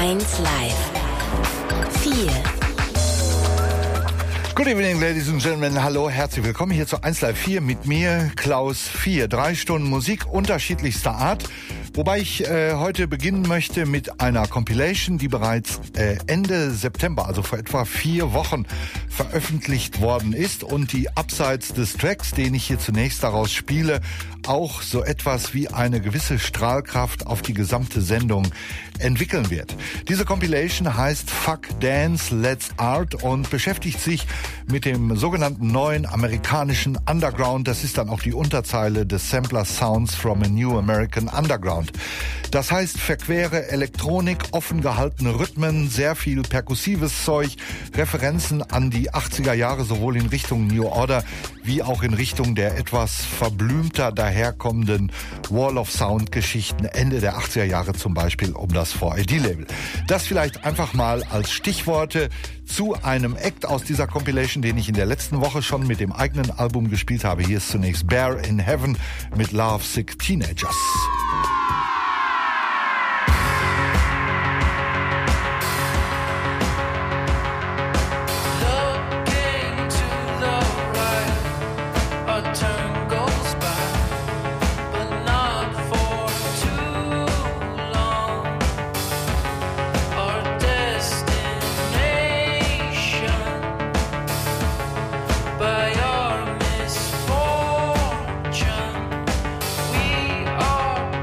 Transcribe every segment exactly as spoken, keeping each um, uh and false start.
eins Live. vier. Good evening, ladies and gentlemen. Hallo, herzlich willkommen hier zu eins Live vier mit mir, Klaus vier. Drei Stunden Musik unterschiedlichster Art. Wobei ich äh, heute beginnen möchte mit einer Compilation, die bereits äh, Ende September, also vor etwa vier Wochen, veröffentlicht worden ist und die abseits des Tracks, den ich hier zunächst daraus spiele, auch so etwas wie eine gewisse Strahlkraft auf die gesamte Sendung entwickeln wird. Diese Compilation heißt Fuck Dance, Let's Art und beschäftigt sich mit dem sogenannten neuen amerikanischen Underground. Das ist dann auch die Unterzeile des Sampler Sounds from a New American Underground. Das heißt verquere Elektronik, offen gehaltene Rhythmen, sehr viel perkussives Zeug, Referenzen an die achtziger Jahre sowohl in Richtung New Order wie auch in Richtung der etwas verblümter daherkommenden Wall of Sound Geschichten Ende der achtziger Jahre, zum Beispiel um das vier I D-Label. Das vielleicht einfach mal als Stichworte zu einem Act aus dieser Compilation, den ich in der letzten Woche schon mit dem eigenen Album gespielt habe. Hier ist zunächst Bear in Heaven mit Love Sick Teenagers. By our misfortune, we are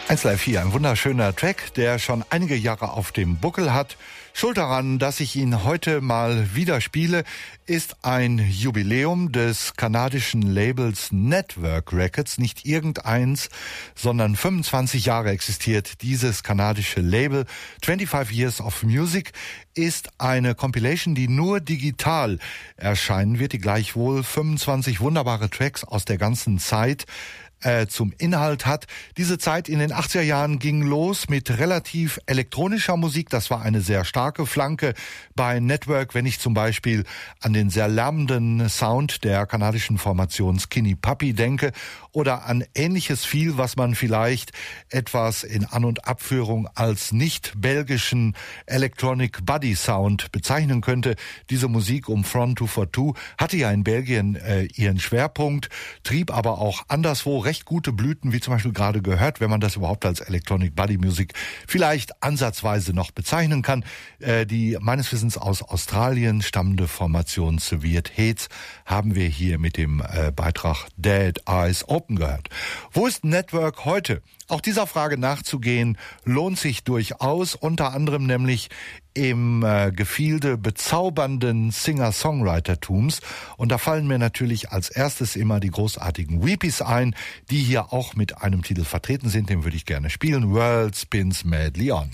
eins Live vier, ein wunderschöner Track, der schon einige Jahre auf dem Buckel hat. Schuld daran, dass ich ihn heute mal wieder spiele, ist ein Jubiläum des kanadischen Labels Network Records. Nicht irgendeins, sondern fünfundzwanzig Jahre existiert dieses kanadische Label. fünfundzwanzig Years of Music ist eine Compilation, die nur digital erscheinen wird, die gleichwohl fünfundzwanzig wunderbare Tracks aus der ganzen Zeit zum Inhalt hat. Diese Zeit in den achtziger Jahren ging los mit relativ elektronischer Musik. Das war eine sehr starke Flanke bei Network, wenn ich zum Beispiel an den sehr lärmenden Sound der kanadischen Formation Skinny Puppy denke oder an ähnliches viel, was man vielleicht etwas in An- und Abführung als nicht belgischen Electronic Body Sound bezeichnen könnte. Diese Musik um Front two forty-two hatte ja in Belgien äh, ihren Schwerpunkt, trieb aber auch anderswo recht gute Blüten, wie zum Beispiel gerade gehört, wenn man das überhaupt als Electronic Body Music vielleicht ansatzweise noch bezeichnen kann. Äh, die meines Wissens aus Australien stammende Formation Severe Hates haben wir hier mit dem äh, Beitrag Dead Eyes Open gehört. Wo ist Network heute? Auch dieser Frage nachzugehen lohnt sich durchaus, unter anderem nämlich im äh, Gefilde bezaubernden Singer-Songwriter-Tums. Und da fallen mir natürlich als erstes immer die großartigen Weepies ein, die hier auch mit einem Titel vertreten sind. Den würde ich gerne spielen. World Spins Madly On.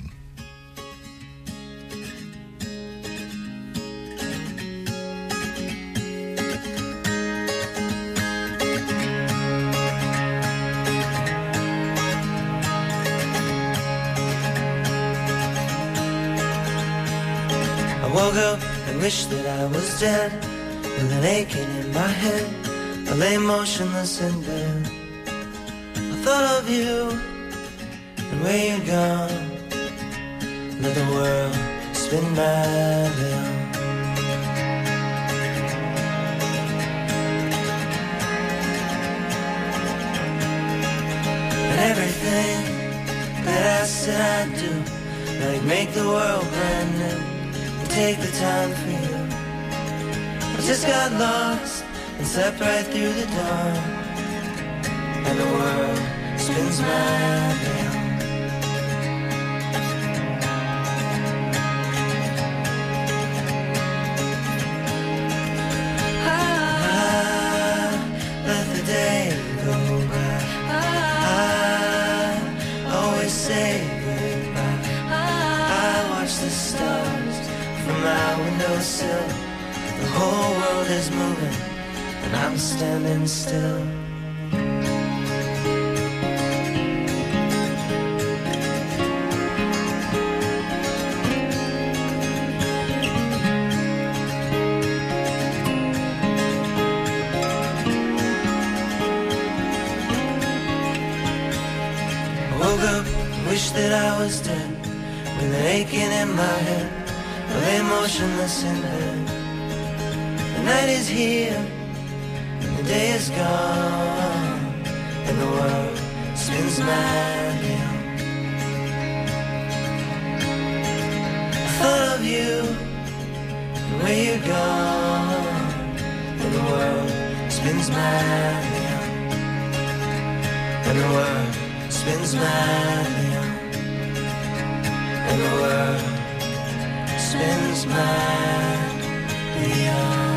I woke up and wished that I was dead, with an aching in my head. I lay motionless in bed. I thought of you and where you'd gone. Let the world spin madly on. And everything that I said I'd do, like make the world brand new, take the time for you. I just got lost and slept right through the dawn, and the world spins madly on. I let the day go by. I always say goodbye. I watch the stars from my windowsill. The whole world is moving and I'm standing still. I woke up, wished that I was dead, with an aching in my head. I lay motionless in bed. The night is here, and the day is gone, and the world spins madly on. I thought of you, and where you're gone, and the world spins madly on. And the world spins madly on. And the world spins madly on.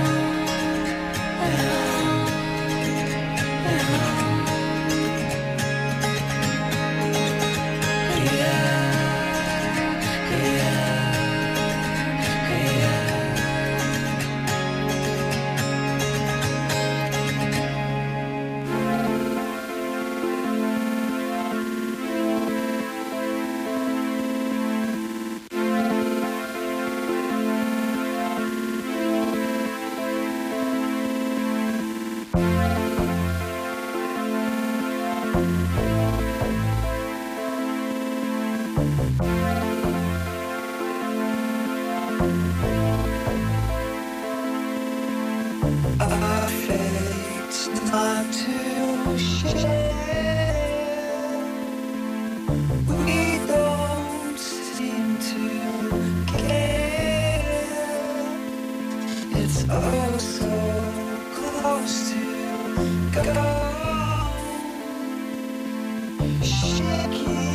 Shaking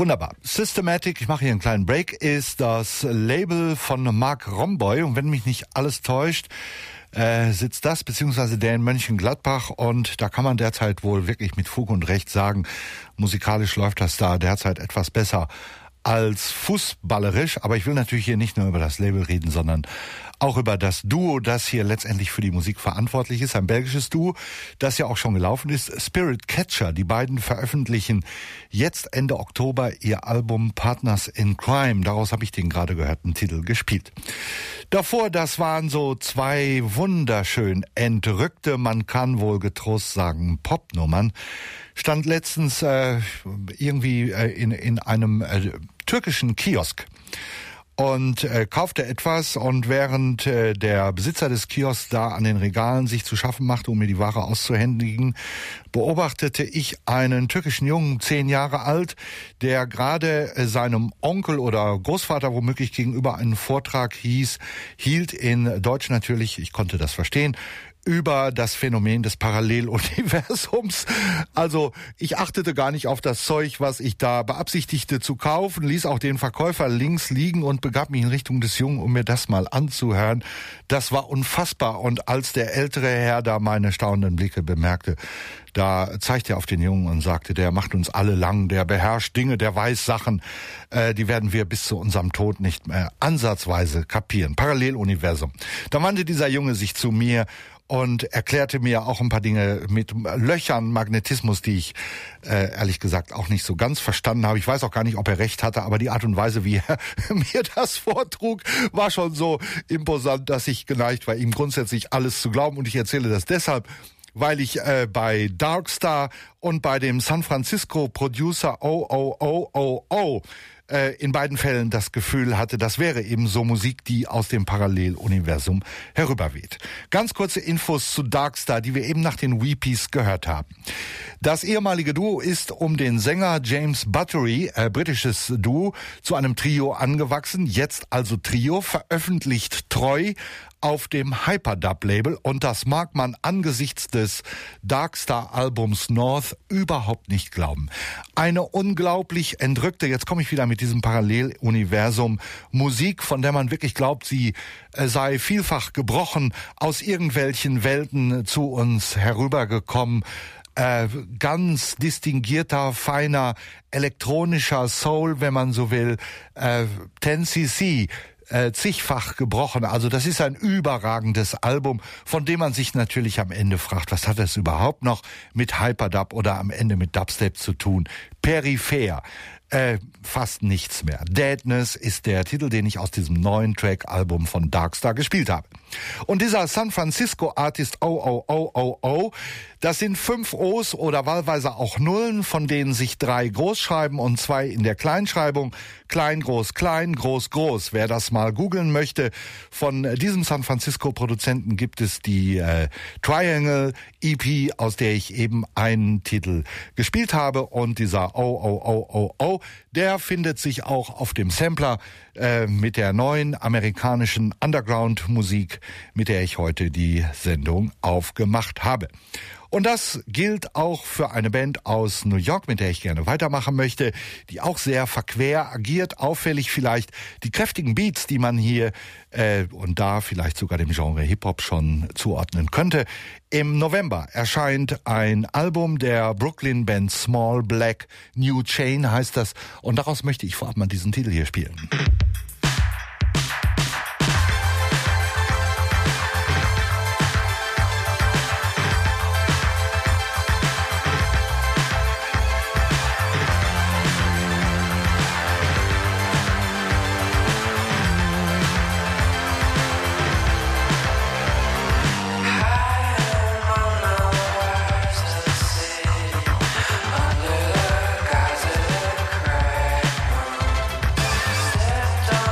Wunderbar. Systematic, ich mache hier einen kleinen Break, ist das Label von Mark Romboy. Und wenn mich nicht alles täuscht, äh, sitzt das beziehungsweise der in Mönchengladbach. Und da kann man derzeit wohl wirklich mit Fug und Recht sagen, musikalisch läuft das da derzeit etwas besser als fußballerisch. Aber ich will natürlich hier nicht nur über das Label reden, sondern auch über das Duo, das hier letztendlich für die Musik verantwortlich ist. Ein belgisches Duo, das ja auch schon gelaufen ist. Spirit Catcher. Die beiden veröffentlichen jetzt Ende Oktober ihr Album Partners in Crime. Daraus habe ich den gerade gehörten Titel gespielt. Davor, das waren so zwei wunderschön entrückte, man kann wohl getrost sagen, Popnummern. Stand letztens äh, irgendwie äh, in, in einem äh, türkischen Kiosk und äh, kaufte etwas, und während äh, der Besitzer des Kiosks da an den Regalen sich zu schaffen machte, um mir die Ware auszuhändigen, beobachtete ich einen türkischen Jungen, zehn Jahre alt, der gerade äh, seinem Onkel oder Großvater womöglich gegenüber einen Vortrag hieß, hielt in Deutsch natürlich, ich konnte das verstehen, über das Phänomen des Paralleluniversums. Also ich achtete gar nicht auf das Zeug, was ich da beabsichtigte zu kaufen, ließ auch den Verkäufer links liegen und begab mich in Richtung des Jungen, um mir das mal anzuhören. Das war unfassbar, und als der ältere Herr da meine staunenden Blicke bemerkte, da zeigte er auf den Jungen und sagte, der macht uns alle lang, der beherrscht Dinge, der weiß Sachen, äh, die werden wir bis zu unserem Tod nicht mehr ansatzweise kapieren. Paralleluniversum. Da wandte dieser Junge sich zu mir und erklärte mir auch ein paar Dinge mit Löchern, Magnetismus, die ich äh, ehrlich gesagt auch nicht so ganz verstanden habe. Ich weiß auch gar nicht, ob er recht hatte, aber die Art und Weise, wie er mir das vortrug, war schon so imposant, dass ich geneigt war, ihm grundsätzlich alles zu glauben. Und ich erzähle das deshalb, weil ich äh, bei Darkstar und bei dem San Francisco Producer O O O O O äh, in beiden Fällen das Gefühl hatte, das wäre eben so Musik, die aus dem Paralleluniversum herüberweht. Ganz kurze Infos zu Darkstar, die wir eben nach den Weepies gehört haben. Das ehemalige Duo ist um den Sänger James Buttery, äh, britisches Duo, zu einem Trio angewachsen, jetzt also Trio, veröffentlicht treu auf dem Hyperdub-Label, und das mag man angesichts des Darkstar-Albums North überhaupt nicht glauben. Eine unglaublich entrückte, jetzt komme ich wieder mit diesem Paralleluniversum, Musik, von der man wirklich glaubt, sie äh, sei vielfach gebrochen, aus irgendwelchen Welten zu uns herübergekommen. Äh, ganz distinguierter, feiner, elektronischer Soul, wenn man so will, äh, zehn C C, Äh, zigfach gebrochen. Also das ist ein überragendes Album, von dem man sich natürlich am Ende fragt, was hat es überhaupt noch mit Hyperdub oder am Ende mit Dubstep zu tun? Peripher. Äh, fast nichts mehr. Deadness ist der Titel, den ich aus diesem neuen Track-Album von Darkstar gespielt habe. Und dieser San Francisco-Artist O O O O O, das sind fünf O's oder wahlweise auch Nullen, von denen sich drei groß schreiben und zwei in der Kleinschreibung. Klein, groß, klein, groß, groß. Wer das mal googeln möchte, von diesem San Francisco-Produzenten gibt es die äh, Triangle E P, aus der ich eben einen Titel gespielt habe. Und dieser O O O O O, der findet sich auch auf dem Sampler äh, mit der neuen amerikanischen Underground-Musik, mit der ich heute die Sendung aufgemacht habe. Und das gilt auch für eine Band aus New York, mit der ich gerne weitermachen möchte, die auch sehr verquer agiert, auffällig vielleicht die kräftigen Beats, die man hier äh, und da vielleicht sogar dem Genre Hip-Hop schon zuordnen könnte. Im November erscheint ein Album der Brooklyn-Band Small Black, New Chain heißt das, und daraus möchte ich vorab mal diesen Titel hier spielen. Stepped on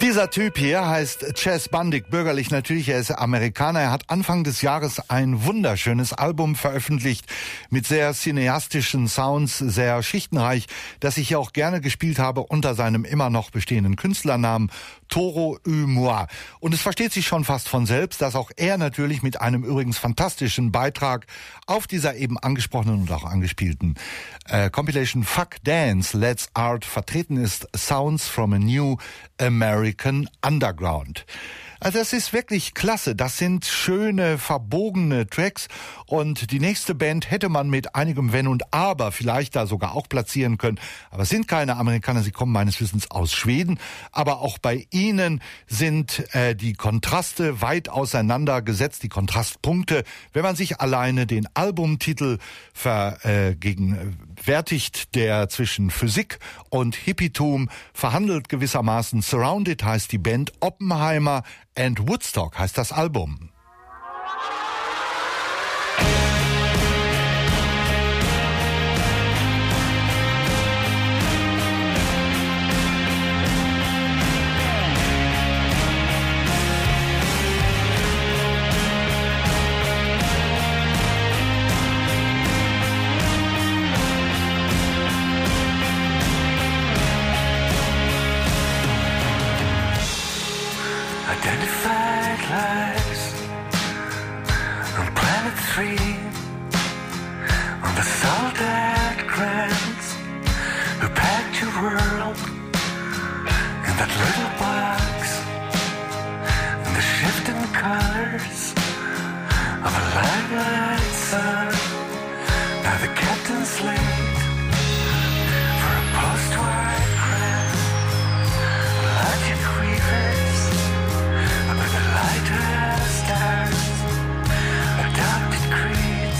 Dieser Typ hier heißt Chess Bundick, bürgerlich natürlich, er ist Amerikaner. Er hat Anfang des Jahres ein wunderschönes Album veröffentlicht mit sehr cineastischen Sounds, sehr schichtenreich, das ich hier auch gerne gespielt habe unter seinem immer noch bestehenden Künstlernamen Toro y Moi. Und es versteht sich schon fast von selbst, dass auch er natürlich mit einem übrigens fantastischen Beitrag auf dieser eben angesprochenen und auch angespielten äh, Compilation Fuck Dance, Let's Art vertreten ist, Sounds from a New American Underground. Also das ist wirklich klasse. Das sind schöne, verbogene Tracks. Und die nächste Band hätte man mit einigem Wenn und Aber vielleicht da sogar auch platzieren können. Aber es sind keine Amerikaner, sie kommen meines Wissens aus Schweden. Aber auch bei ihnen sind äh, die Kontraste weit auseinander gesetzt, die Kontrastpunkte. Wenn man sich alleine den Albumtitel vergegenwärtigt, der zwischen Physik und Hippietum verhandelt gewissermaßen. Surrounded heißt die Band, Oppenheimer and Woodstock heißt das Album. Identified lives on planet three, on the solid grounds who packed your world in that little box, and the shifting colors of a limelight sun. Now the captain's late for a post-war crown. Logic weavers with the lighter stars, adopted creeds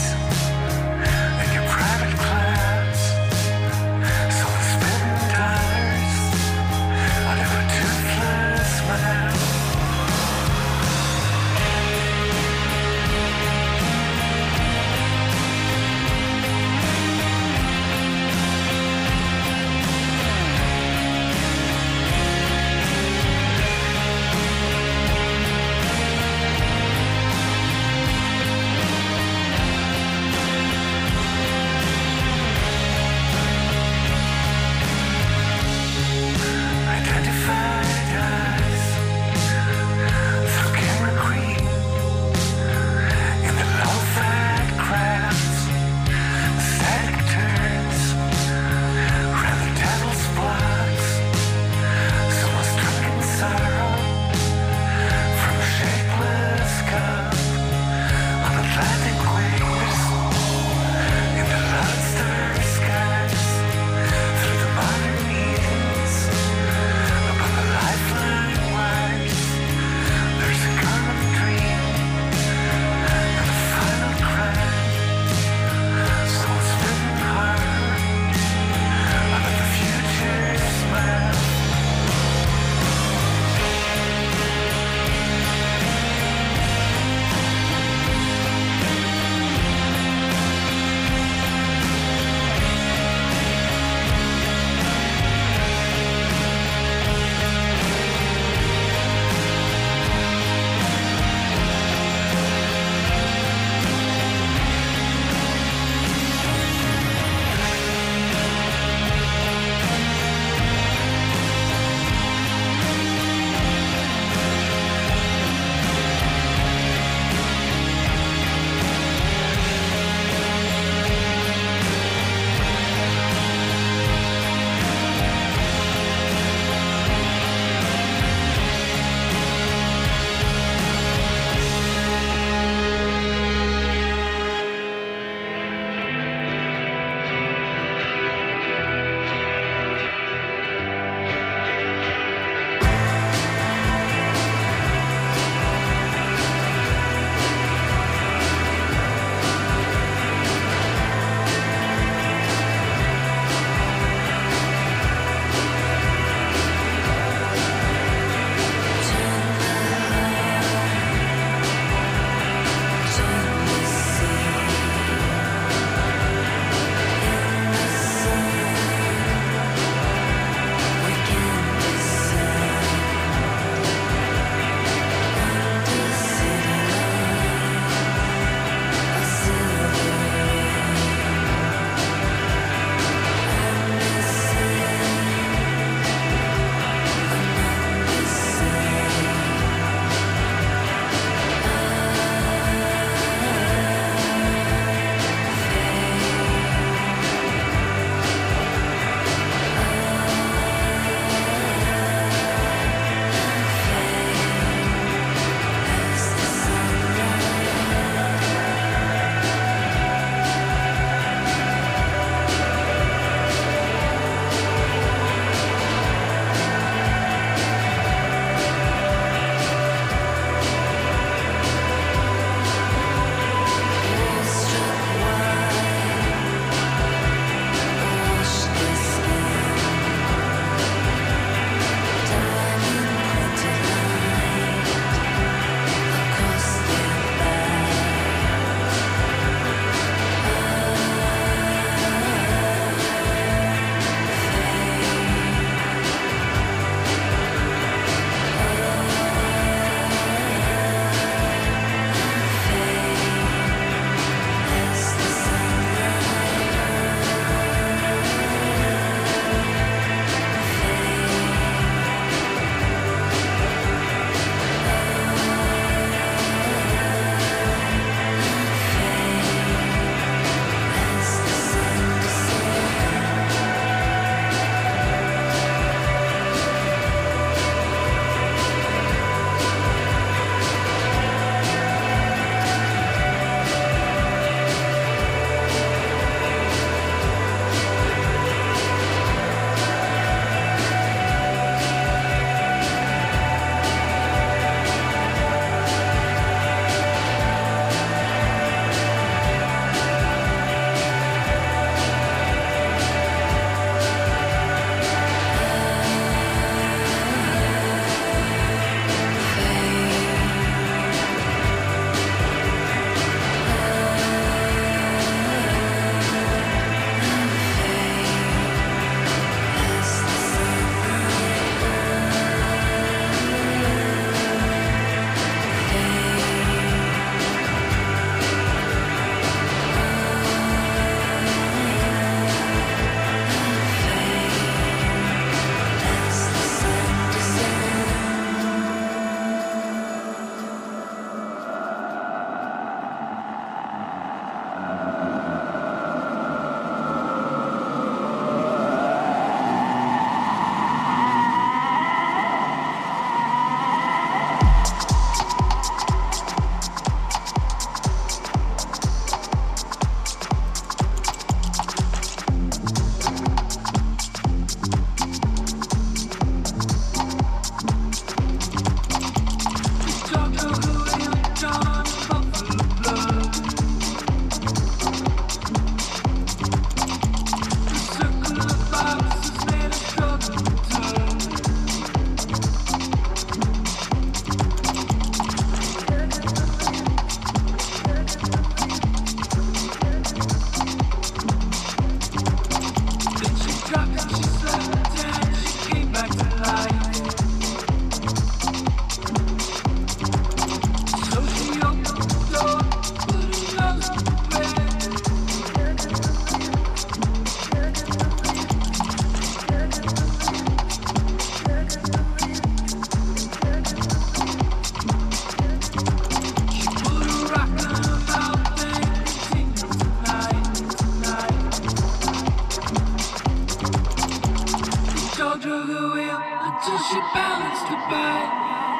your balance goodbye.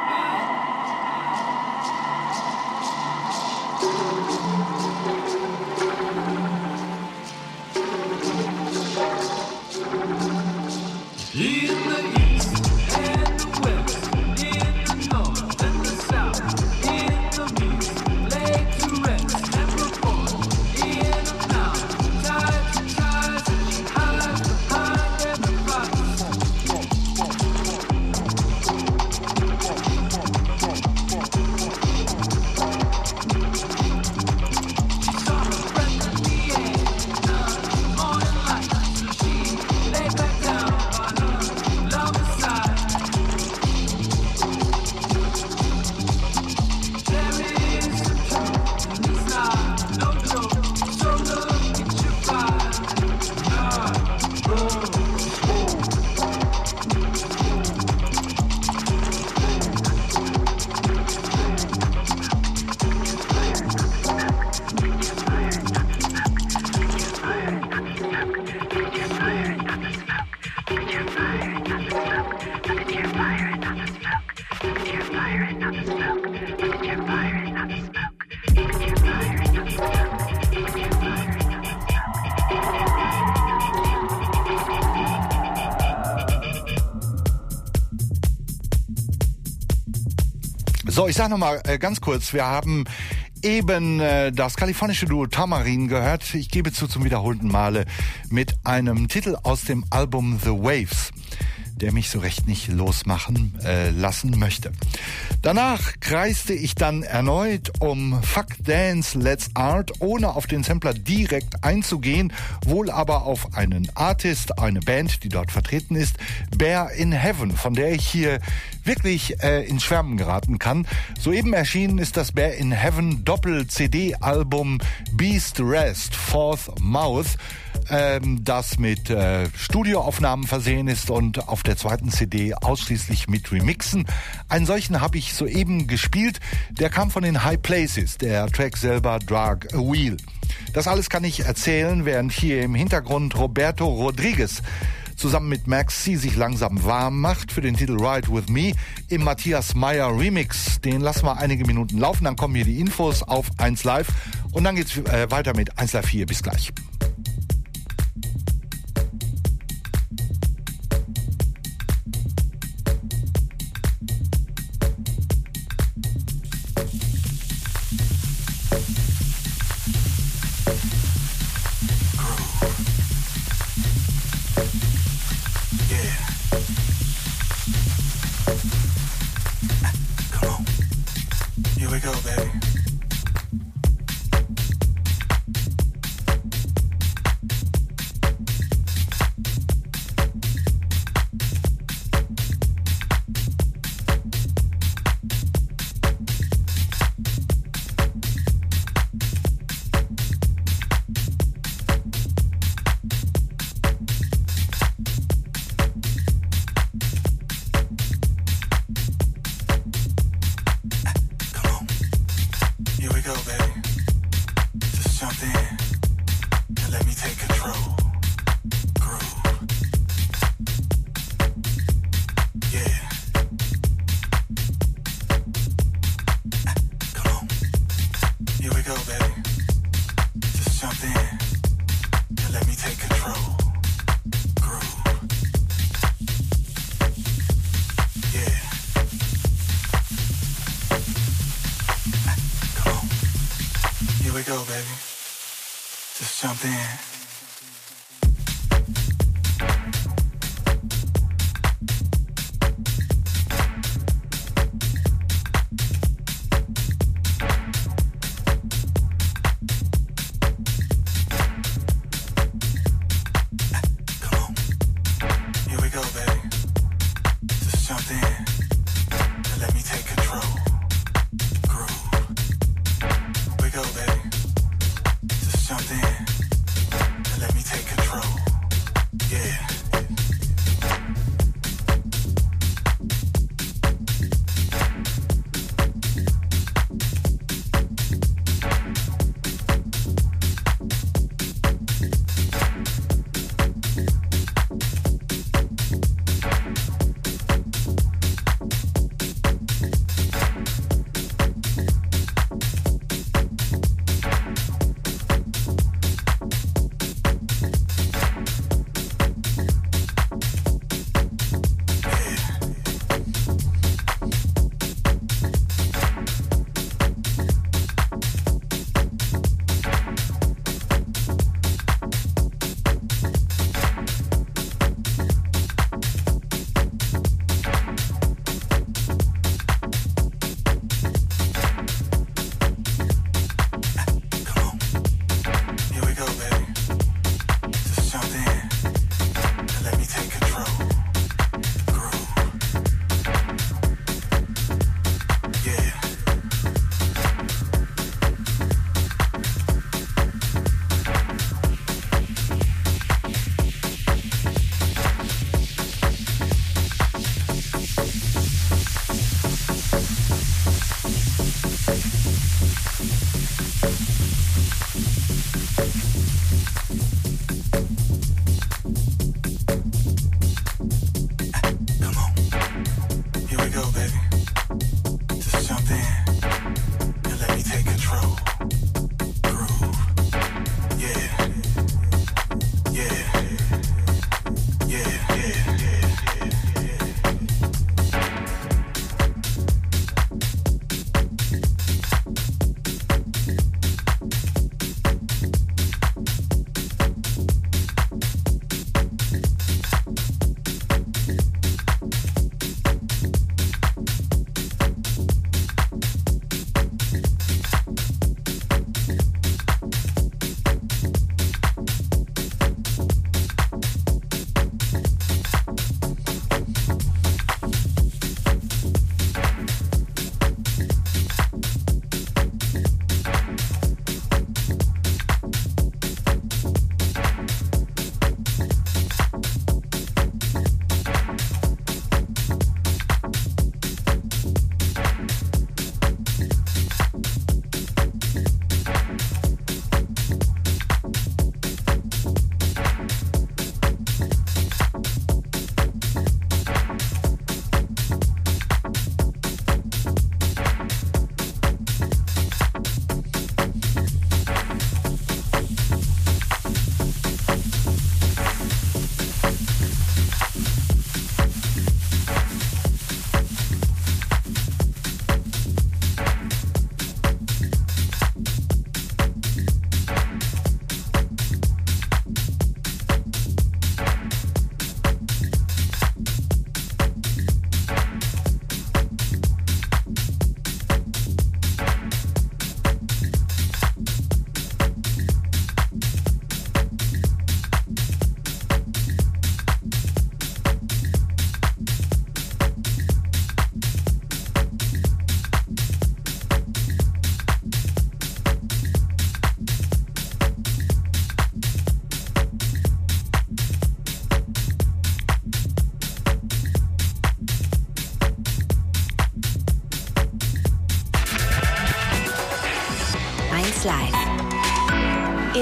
So, ich sag noch mal äh, ganz kurz, wir haben eben äh, das kalifornische Duo Tamarin gehört. Ich gebe zu zum wiederholten Male mit einem Titel aus dem Album The Waves, der mich so recht nicht losmachen äh, lassen möchte. Danach kreiste ich dann erneut um Fuck Dance, Let's Art, ohne auf den Sampler direkt einzugehen, wohl aber auf einen Artist, eine Band, die dort vertreten ist, Bear in Heaven, von der ich hier wirklich äh, ins Schwärmen geraten kann. Soeben erschienen ist das Bear in Heaven Doppel-C D-Album Beast Rest, Fourth Mouth, ähm, das mit äh, Studioaufnahmen versehen ist und auf der zweiten C D ausschließlich mit Remixen. Einen solchen habe ich soeben gespielt. Der kam von den High Places, der Track selber Drag a Wheel. Das alles kann ich erzählen, während hier im Hintergrund Roberto Rodriguez zusammen mit Max C sich langsam warm macht für den Titel Ride With Me im Matthias Meyer Remix. Den lassen wir einige Minuten laufen, dann kommen hier die Infos auf eins Live und dann geht's äh, weiter mit eins Live vier. Bis gleich.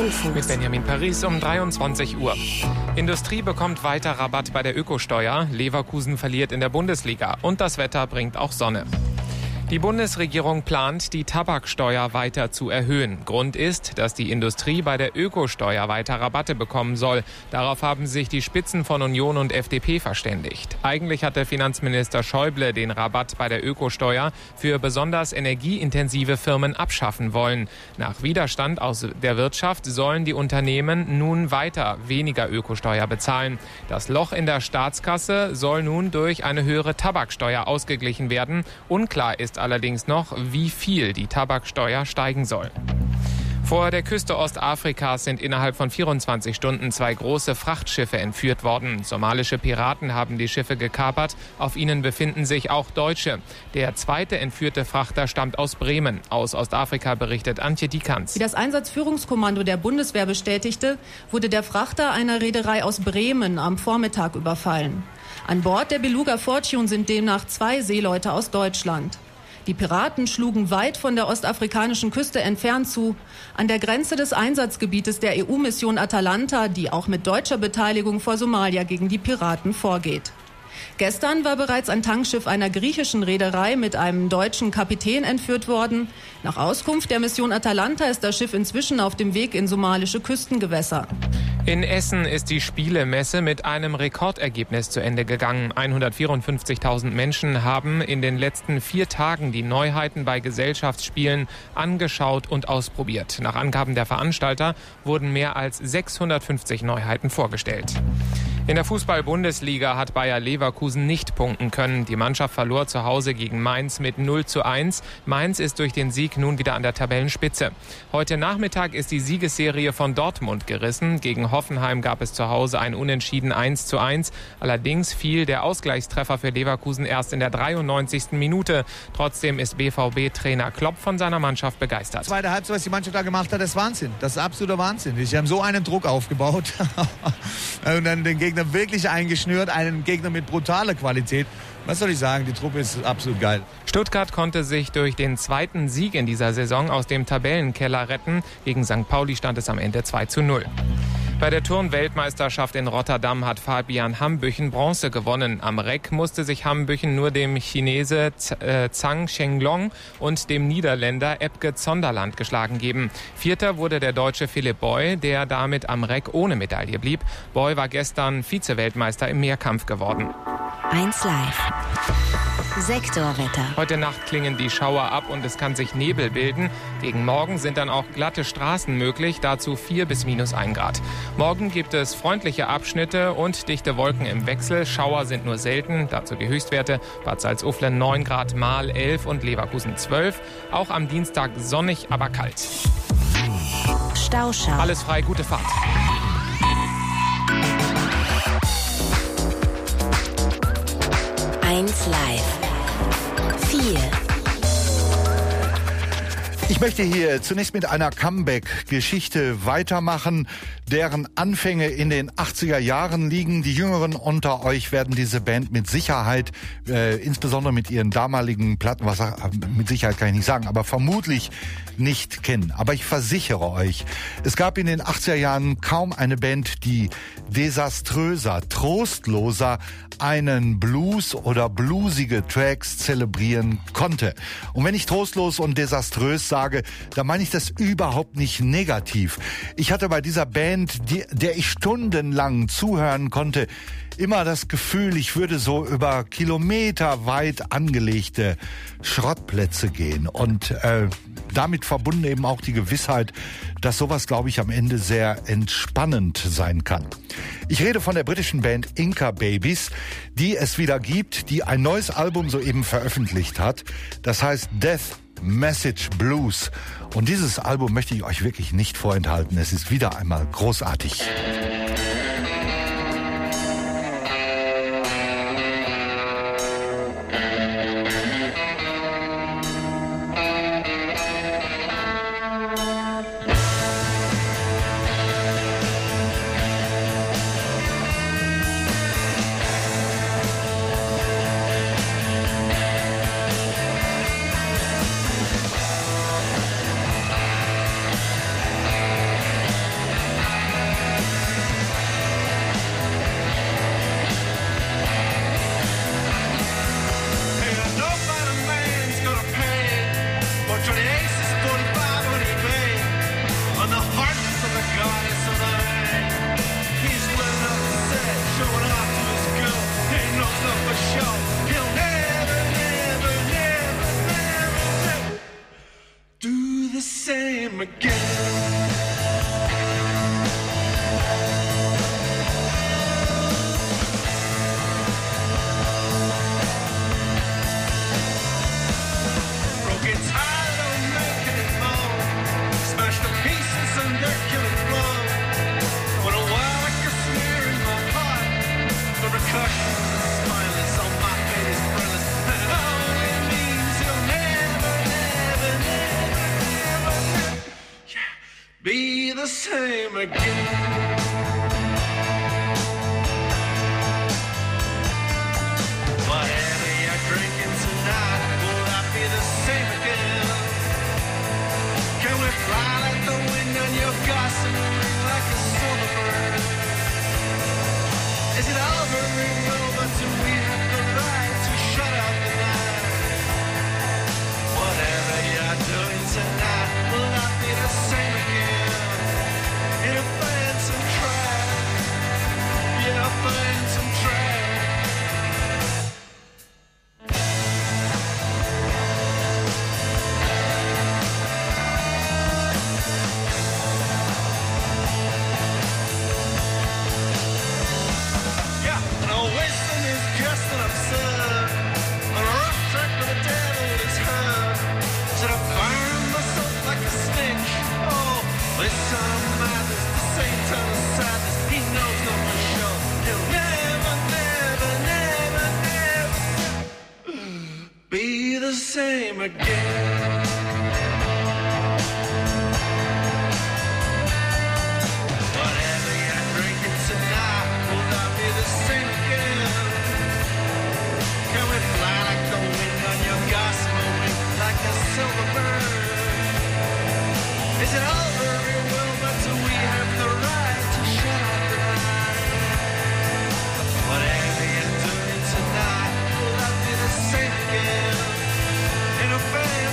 Infos. Mit Benjamin Paris um dreiundzwanzig Uhr. Industrie bekommt weiter Rabatt bei der Ökosteuer. Leverkusen verliert in der Bundesliga. Und das Wetter bringt auch Sonne. Die Bundesregierung plant, die Tabaksteuer weiter zu erhöhen. Grund ist, dass die Industrie bei der Ökosteuer weiter Rabatte bekommen soll. Darauf haben sich die Spitzen von Union und F D P verständigt. Eigentlich hatte Finanzminister Schäuble den Rabatt bei der Ökosteuer für besonders energieintensive Firmen abschaffen wollen. Nach Widerstand aus der Wirtschaft sollen die Unternehmen nun weiter weniger Ökosteuer bezahlen. Das Loch in der Staatskasse soll nun durch eine höhere Tabaksteuer ausgeglichen werden. Unklar ist allerdings noch, wie viel die Tabaksteuer steigen soll. Vor der Küste Ostafrikas sind innerhalb von vierundzwanzig Stunden zwei große Frachtschiffe entführt worden. Somalische Piraten haben die Schiffe gekapert. Auf ihnen befinden sich auch Deutsche. Der zweite entführte Frachter stammt aus Bremen. Aus Ostafrika berichtet Antje Diekanz. Wie das Einsatzführungskommando der Bundeswehr bestätigte, wurde der Frachter einer Reederei aus Bremen am Vormittag überfallen. An Bord der Beluga Fortune sind demnach zwei Seeleute aus Deutschland. Die Piraten schlugen weit von der ostafrikanischen Küste entfernt zu, an der Grenze des Einsatzgebietes der E U-Mission Atalanta, die auch mit deutscher Beteiligung vor Somalia gegen die Piraten vorgeht. Gestern war bereits ein Tankschiff einer griechischen Reederei mit einem deutschen Kapitän entführt worden. Nach Auskunft der Mission Atalanta ist das Schiff inzwischen auf dem Weg in somalische Küstengewässer. In Essen ist die Spielemesse mit einem Rekordergebnis zu Ende gegangen. hundertvierundfünfzigtausend Menschen haben in den letzten vier Tagen die Neuheiten bei Gesellschaftsspielen angeschaut und ausprobiert. Nach Angaben der Veranstalter wurden mehr als sechshundertfünfzig Neuheiten vorgestellt. In der Fußball-Bundesliga hat Bayer Leverkusen nicht punkten können. Die Mannschaft verlor zu Hause gegen Mainz mit null zu eins. Mainz ist durch den Sieg nun wieder an der Tabellenspitze. Heute Nachmittag ist die Siegesserie von Dortmund gerissen. Gegen Hoffenheim gab es zu Hause ein Unentschieden eins zu eins. Allerdings fiel der Ausgleichstreffer für Leverkusen erst in der dreiundneunzigsten Minute. Trotzdem ist B V B-Trainer Klopp von seiner Mannschaft begeistert. Zweite Halbzeit, was die Mannschaft da gemacht hat, das ist Wahnsinn. Das ist absoluter Wahnsinn. Sie haben so einen Druck aufgebaut und dann den Gegner wirklich eingeschnürt, einen Gegner mit brutaler Qualität. Was soll ich sagen, die Truppe ist absolut geil. Stuttgart konnte sich durch den zweiten Sieg in dieser Saison aus dem Tabellenkeller retten. Gegen Sankt Pauli stand es am Ende zwei zu null. Bei der Turn-Weltmeisterschaft in Rotterdam hat Fabian Hambüchen Bronze gewonnen. Am Reck musste sich Hambüchen nur dem Chinese Zhang Shenglong und dem Niederländer Epke Zonderland geschlagen geben. Vierter wurde der Deutsche Philipp Boy, der damit am Reck ohne Medaille blieb. Boy war gestern Vize-Weltmeister im Mehrkampf geworden. eins Live. Sektorwetter. Heute Nacht klingen die Schauer ab und es kann sich Nebel bilden. Gegen morgen sind dann auch glatte Straßen möglich, dazu vier bis minus ein Grad. Morgen gibt es freundliche Abschnitte und dichte Wolken im Wechsel. Schauer sind nur selten, dazu die Höchstwerte. Bad Salzuflen neun Grad, Marl elf und Leverkusen zwölf. Auch am Dienstag sonnig, aber kalt. Stauschau. Alles frei, gute Fahrt. eins Live. vier. Ich möchte hier zunächst mit einer Comeback-Geschichte weitermachen, deren Anfänge in den achtziger Jahren liegen. Die Jüngeren unter euch werden diese Band mit Sicherheit, äh, insbesondere mit ihren damaligen Platten, was mit Sicherheit kann ich nicht sagen, aber vermutlich nicht kennen. Aber ich versichere euch, es gab in den achtziger Jahren kaum eine Band, die desaströser, trostloser einen Blues oder bluesige Tracks zelebrieren konnte. Und wenn ich trostlos und desaströs sage, dann meine ich das überhaupt nicht negativ. Ich hatte bei dieser Band, die, der ich stundenlang zuhören konnte, immer das Gefühl, ich würde so über kilometerweit angelegte Schrottplätze gehen und äh, damit verbunden eben auch die Gewissheit, dass sowas, glaube ich, am Ende sehr entspannend sein kann. Ich rede von der britischen Band Inca Babies, die es wieder gibt, die ein neues Album soeben veröffentlicht hat. Das heißt Death Message Blues. Und dieses Album möchte ich euch wirklich nicht vorenthalten. Es ist wieder einmal großartig. same again. Whatever you're drinking tonight, will that be the same again? Can we fly like the wind on your gossamer ring like a silver bird? Is it over and over till we have the right to shut out the light? Whatever you're doing tonight, will not be the same again. In a phantom track, yeah, a phantom track. Same again. Whatever you're drinking tonight, will not be the same again. Can we fly like the wind on your gossamer wing, like a silver bird? Is it all very well, but do we have the right to shut out the light? Whatever you're doing tonight, will not be the same again. In a face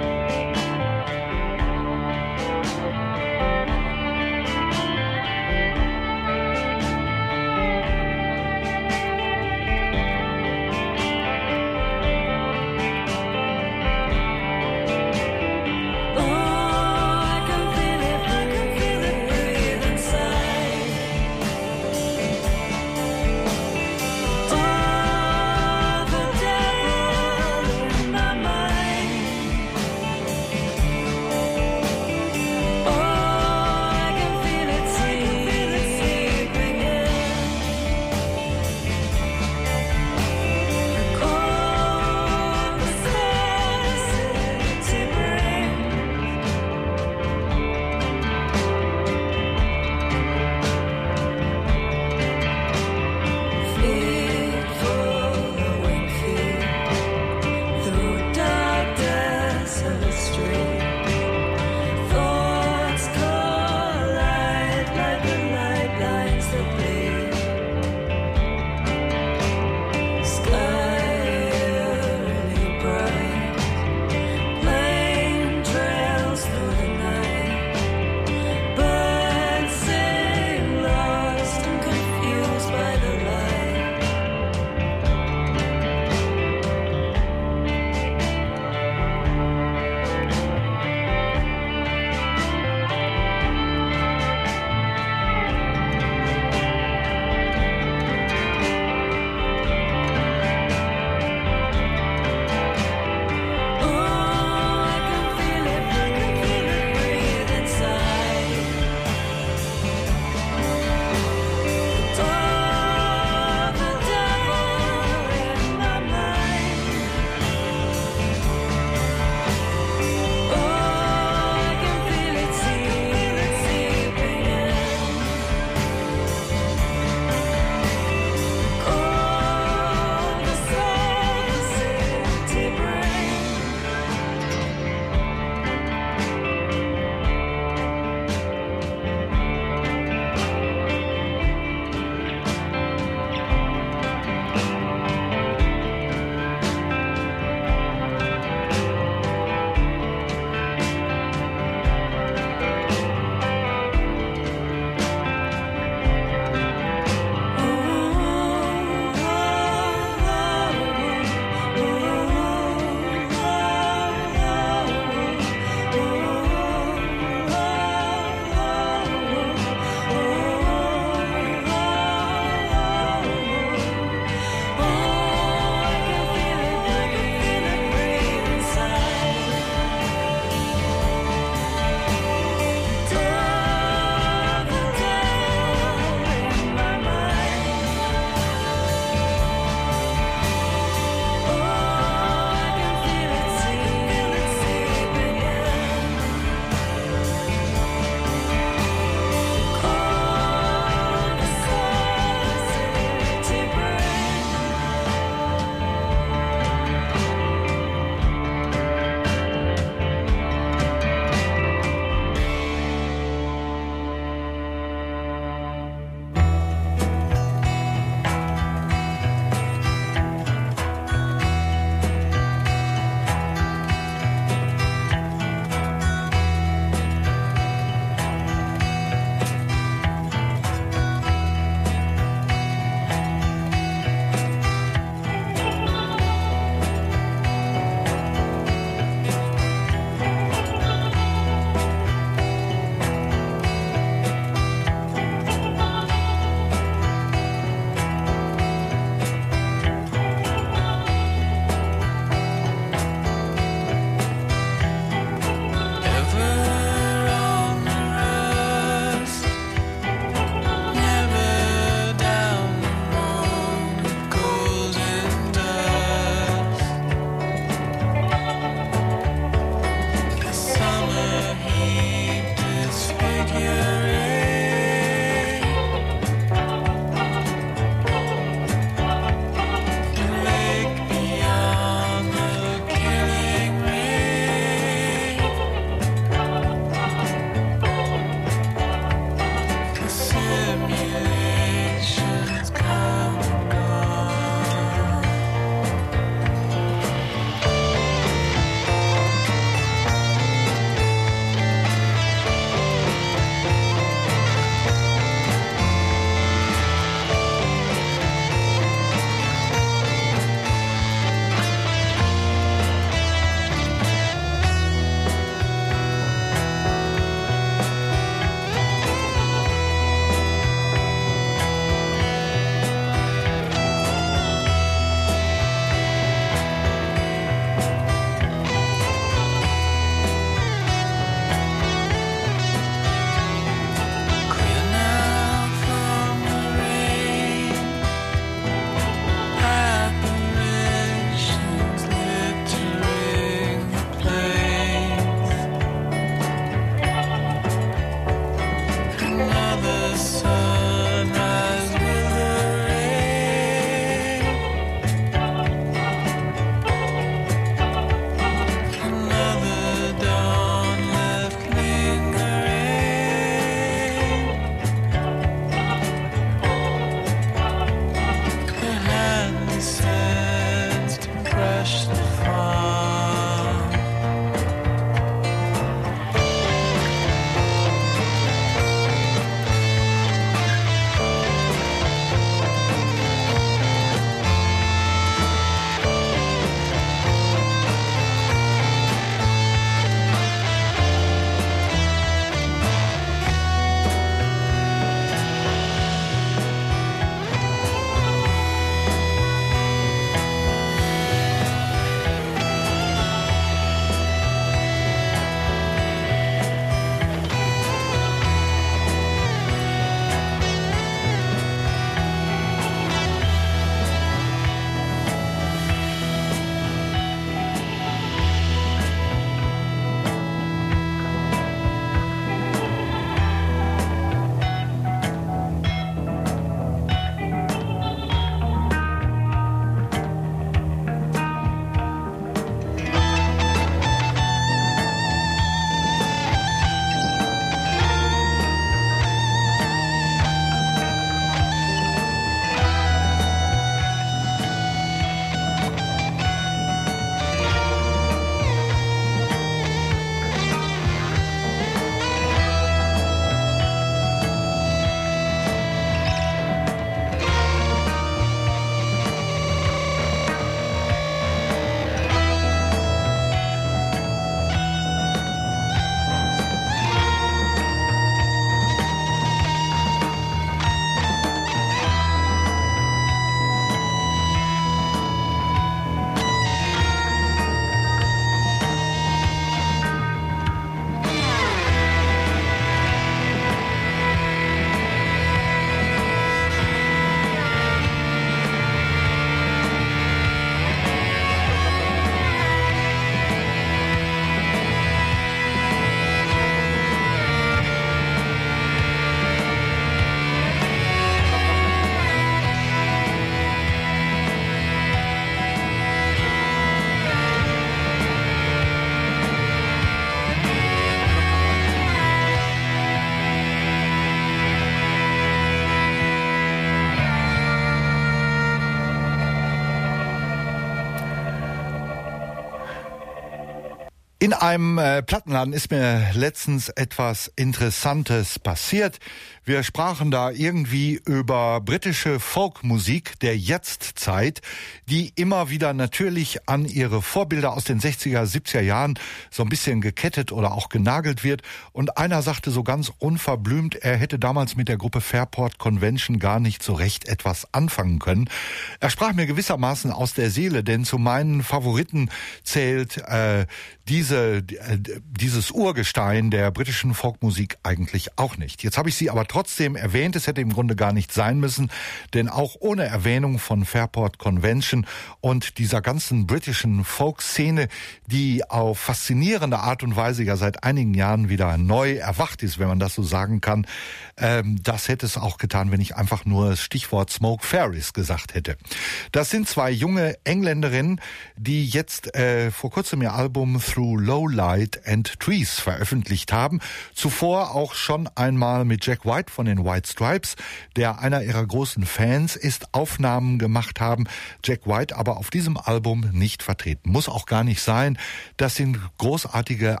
In einem äh, Plattenladen ist mir letztens etwas Interessantes passiert. Wir sprachen da irgendwie über britische Folkmusik der Jetztzeit, die immer wieder natürlich an ihre Vorbilder aus den sechziger, siebziger Jahren so ein bisschen gekettet oder auch genagelt wird. Und einer sagte so ganz unverblümt, er hätte damals mit der Gruppe Fairport Convention gar nicht so recht etwas anfangen können. Er sprach mir gewissermaßen aus der Seele, denn zu meinen Favoriten zählt äh, diese, äh, dieses Urgestein der britischen Folkmusik eigentlich auch nicht. Jetzt habe ich sie aber trotzdem erwähnt, es hätte im Grunde gar nicht sein müssen, denn auch ohne Erwähnung von Fairport Convention und dieser ganzen britischen Folk-Szene, die auf faszinierende Art und Weise ja seit einigen Jahren wieder neu erwacht ist, wenn man das so sagen kann, ähm, das hätte es auch getan, wenn ich einfach nur das Stichwort Smoke Fairies gesagt hätte. Das sind zwei junge Engländerinnen, die jetzt äh, vor kurzem ihr Album Through Lowlight and Trees veröffentlicht haben. Zuvor auch schon einmal mit Jack White von den White Stripes, der einer ihrer großen Fans ist, Aufnahmen gemacht haben. Jack White aber auf diesem Album nicht vertreten. Muss auch gar nicht sein. Das sind großartige,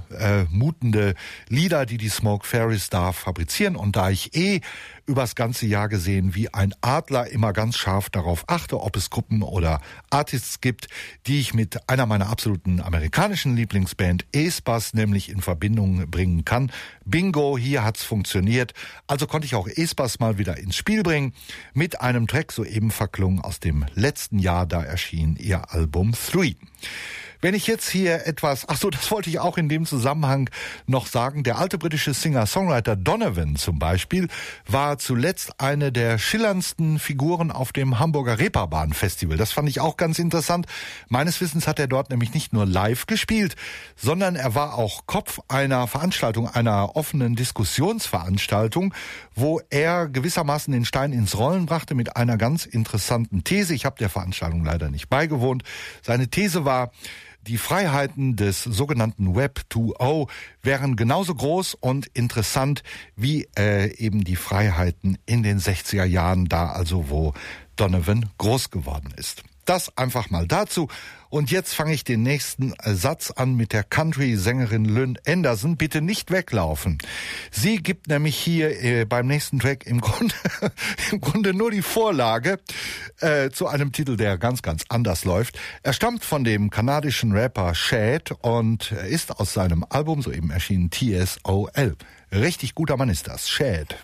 anmutende Lieder, die die Smoke Fairies da fabrizieren. Und da ich eh übers ganze Jahr gesehen wie ein Adler immer ganz scharf darauf achte, ob es Gruppen oder Artists gibt, die ich mit einer meiner absoluten amerikanischen Lieblingsband aespas nämlich in Verbindung bringen kann. Bingo, hier hat's funktioniert. Also konnte ich auch aespas mal wieder ins Spiel bringen mit einem Track soeben verklungen aus dem letzten Jahr, da erschien ihr Album Three. Wenn ich jetzt hier etwas, ach so, das wollte ich auch in dem Zusammenhang noch sagen, der alte britische Singer-Songwriter Donovan zum Beispiel war zuletzt eine der schillerndsten Figuren auf dem Hamburger Reeperbahn-Festival. Das fand ich auch ganz interessant. Meines Wissens hat er dort nämlich nicht nur live gespielt, sondern er war auch Kopf einer Veranstaltung, einer offenen Diskussionsveranstaltung, wo er gewissermaßen den Stein ins Rollen brachte mit einer ganz interessanten These. Ich habe der Veranstaltung leider nicht beigewohnt. Seine These war, die Freiheiten des sogenannten Web zwei Punkt null wären genauso groß und interessant wie äh, eben die Freiheiten in den sechziger Jahren, da also wo Donovan groß geworden ist. Das einfach mal dazu. Und jetzt fange ich den nächsten Satz an mit der Country-Sängerin Lynn Anderson. Bitte nicht weglaufen. Sie gibt nämlich hier äh, beim nächsten Track im Grunde, im Grunde nur die Vorlage äh, zu einem Titel, der ganz, ganz anders läuft. Er stammt von dem kanadischen Rapper Shad und ist aus seinem Album soeben erschienen T S O L. Richtig guter Mann ist das, Shad.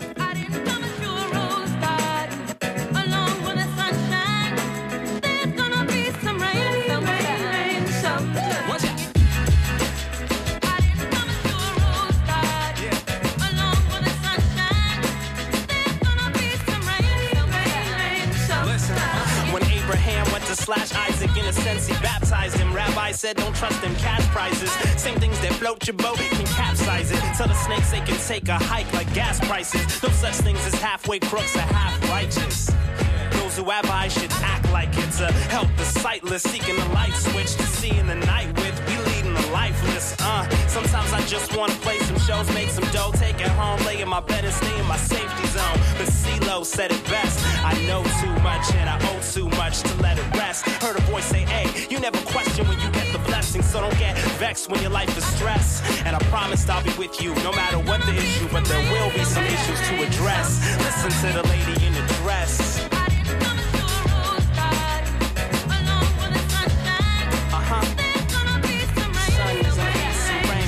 Slash Isaac, in a sense, he baptized him. Rabbi said, don't trust them cash prizes. Same things that float your boat can capsize it. Tell the snakes they can take a hike like gas prices. No such things as halfway crooks or half righteous. Those who have eyes should act like it's a help the sightless, seeking the light switch to see in the night with. We leading the lifeless. Uh, sometimes I just wanna play some shows, make some dough, take it home, lay in my bed and stay in my safety zone. But CeeLo said it best. I know too much and I owe too much to let it rest. Heard a voice say, hey, you never question when you get the blessing, so don't get vexed when your life is stressed. And I promised I'll be with you no matter what the issue, but there will be some issues to address. Listen to the lady in the dress. Uh-huh. Sun is on some rain.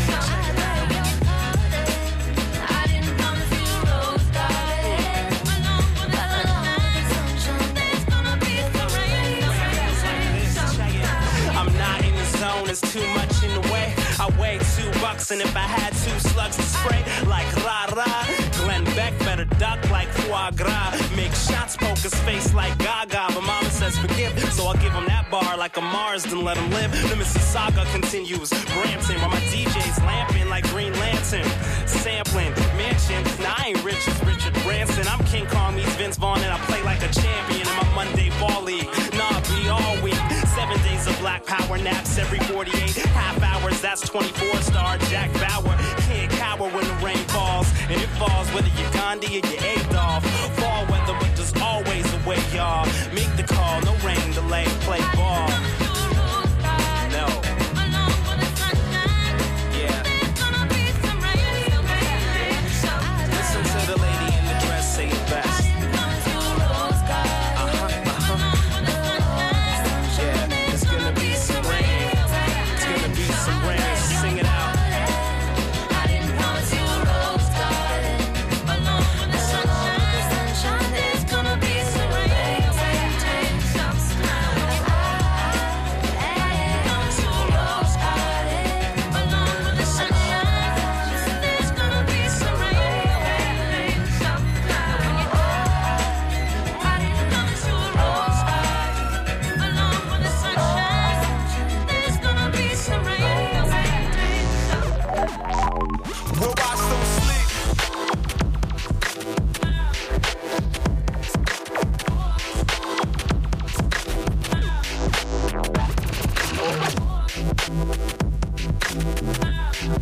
There's too much in the way. I weigh two bucks, and if I had two slugs to spray, like rah-rah, Glenn Beck better duck like foie gras. Make shots, poke his face like Gaga, but mama says forgive, so I'll give him that bar like a Mars, then let him live. The Mississauga continues, Brampton, while my D J's lamping like Green Lantern. Sampling, mansion, now I ain't rich as Richard Branson. I'm King Kong meets Vince Vaughn, and I play like a champion in my Monday ball league. Nah, be all week. Seven days of black power naps every forty-eight half hours. That's twenty-four star Jack Bauer. Can't cower when the rain falls, and it falls whether you're Gandhi or you're Adolf. Fall weather, but there's always a way, y'all. Make the call, no rain delay, play ball. No.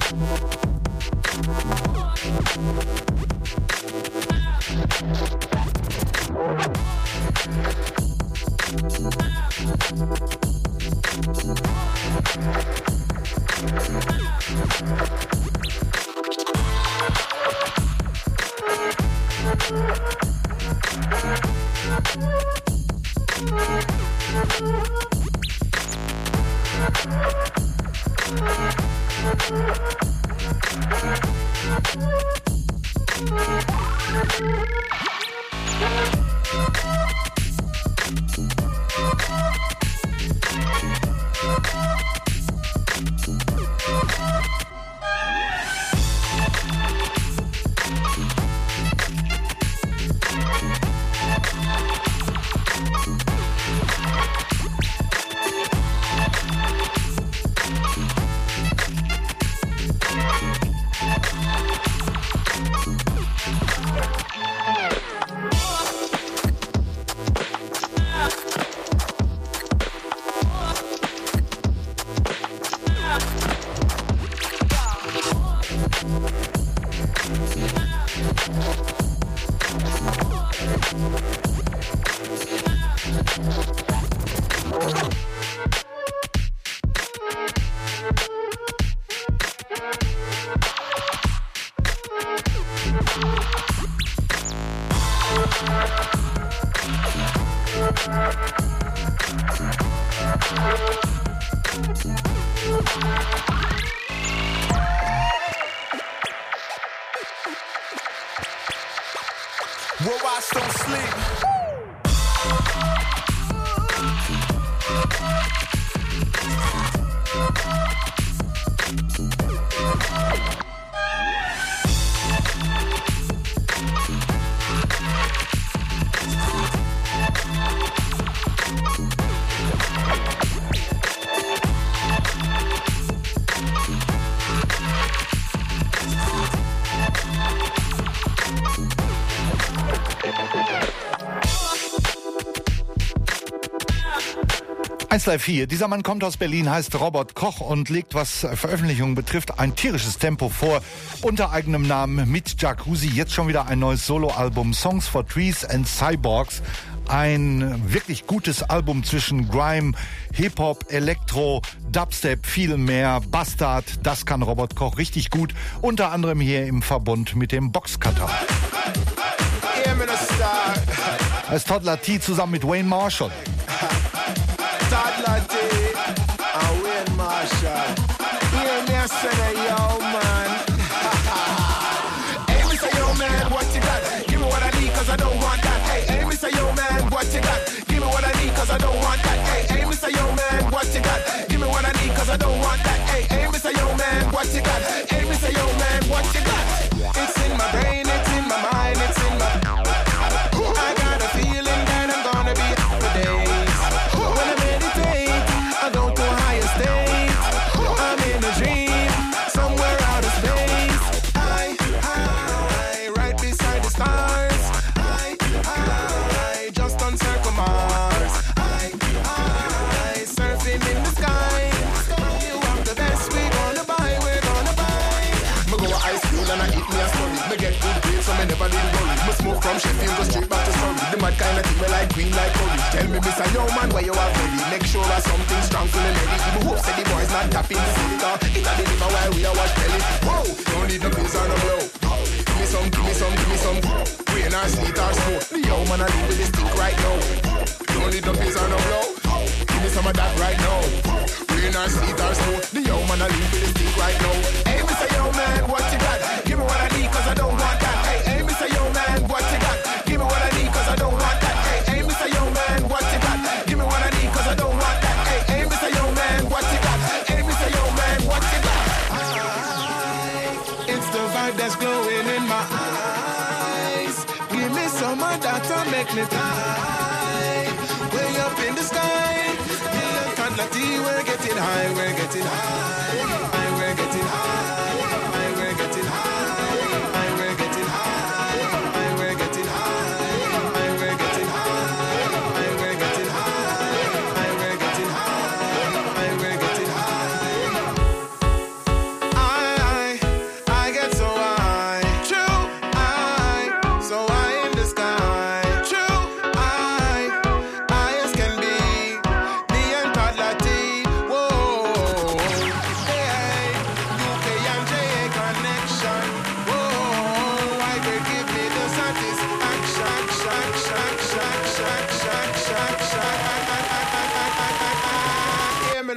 Robots don't sleep. eins Live vier. Dieser Mann kommt aus Berlin, heißt Robert Koch und legt, was Veröffentlichungen betrifft, ein tierisches Tempo vor. Unter eigenem Namen mit Jacuzzi. Jetzt schon wieder ein neues Soloalbum, Songs for Trees and Cyborgs. Ein wirklich gutes Album zwischen Grime, Hip-Hop, Elektro, Dubstep, viel mehr. Bastard, das kann Robert Koch richtig gut. Unter anderem hier im Verbund mit dem Boxcutter. Als Toddler T zusammen mit Wayne Marshall. Toddler T and Wayne Marshall. Hear me say, yo man. Hey, Mister Yo man, what you got? Give me what I need, cause I don't want that. Hey, hey, Mister Yo man, what you got? Give me what I need, cause I don't want that. Hey, hey, Mister Yo man, what you got? Give me what I need, cause I don't want that. Hey, hey, Mister Yo man, what you got? Hey, Mister Yo man, what you got? It's in my brain, it's in my mind, it's in my. I got a feeling that I'm gonna be up for days. When I meditate, I go to a higher state. I'm in a dream, somewhere out of space. I, I, right beside the stars. I, I, just on Circle Mars. I, I, surfing in the sky. You want the best, we gonna buy, we're gonna buy. Me go to high school and I eat me a study. Me get good grades, so me never did worry. Me smoke from Sheffield, go straight back to Surrey. The mad kind of thing me like green like curry. Tell me, Mister Yo man, where you are ready. Make sure that something strong feeling ready. Me hope say the boys not tapping the silicon. It a deliver while we are watch telly. Whoa, don't need no pills or no blow. Give me some, give me some, give me some. Rain or sleet or snow. The yo man I live with this stick right now. Don't need no pills or no blow. Give me some of that right now. Rain or sleet or snow. The yo man I live with this stick right now. Hey, Mister Yo man, what you got? Give me what I need, cause I don't want that. Hey, hey, Mister Yo man, what you got? Give me what I need, cause I don't want that. Hey, hey, Mister Yo man, what you got? Give me what I need, cause I don't want that. Hey, hey, Mister Yo man, what you got? Hey, Mister Yo man, what you got? It's the vibe that's glowing in my eyes. Give me some of that to make me fly. Way up in the sky. Toddler T, we're getting high, we're getting high. High, we're getting high. High, we're getting high. High, we're getting high. High, we're getting high. High, we're getting high. High, we're getting high. High, we're getting high. High, we're getting high. I,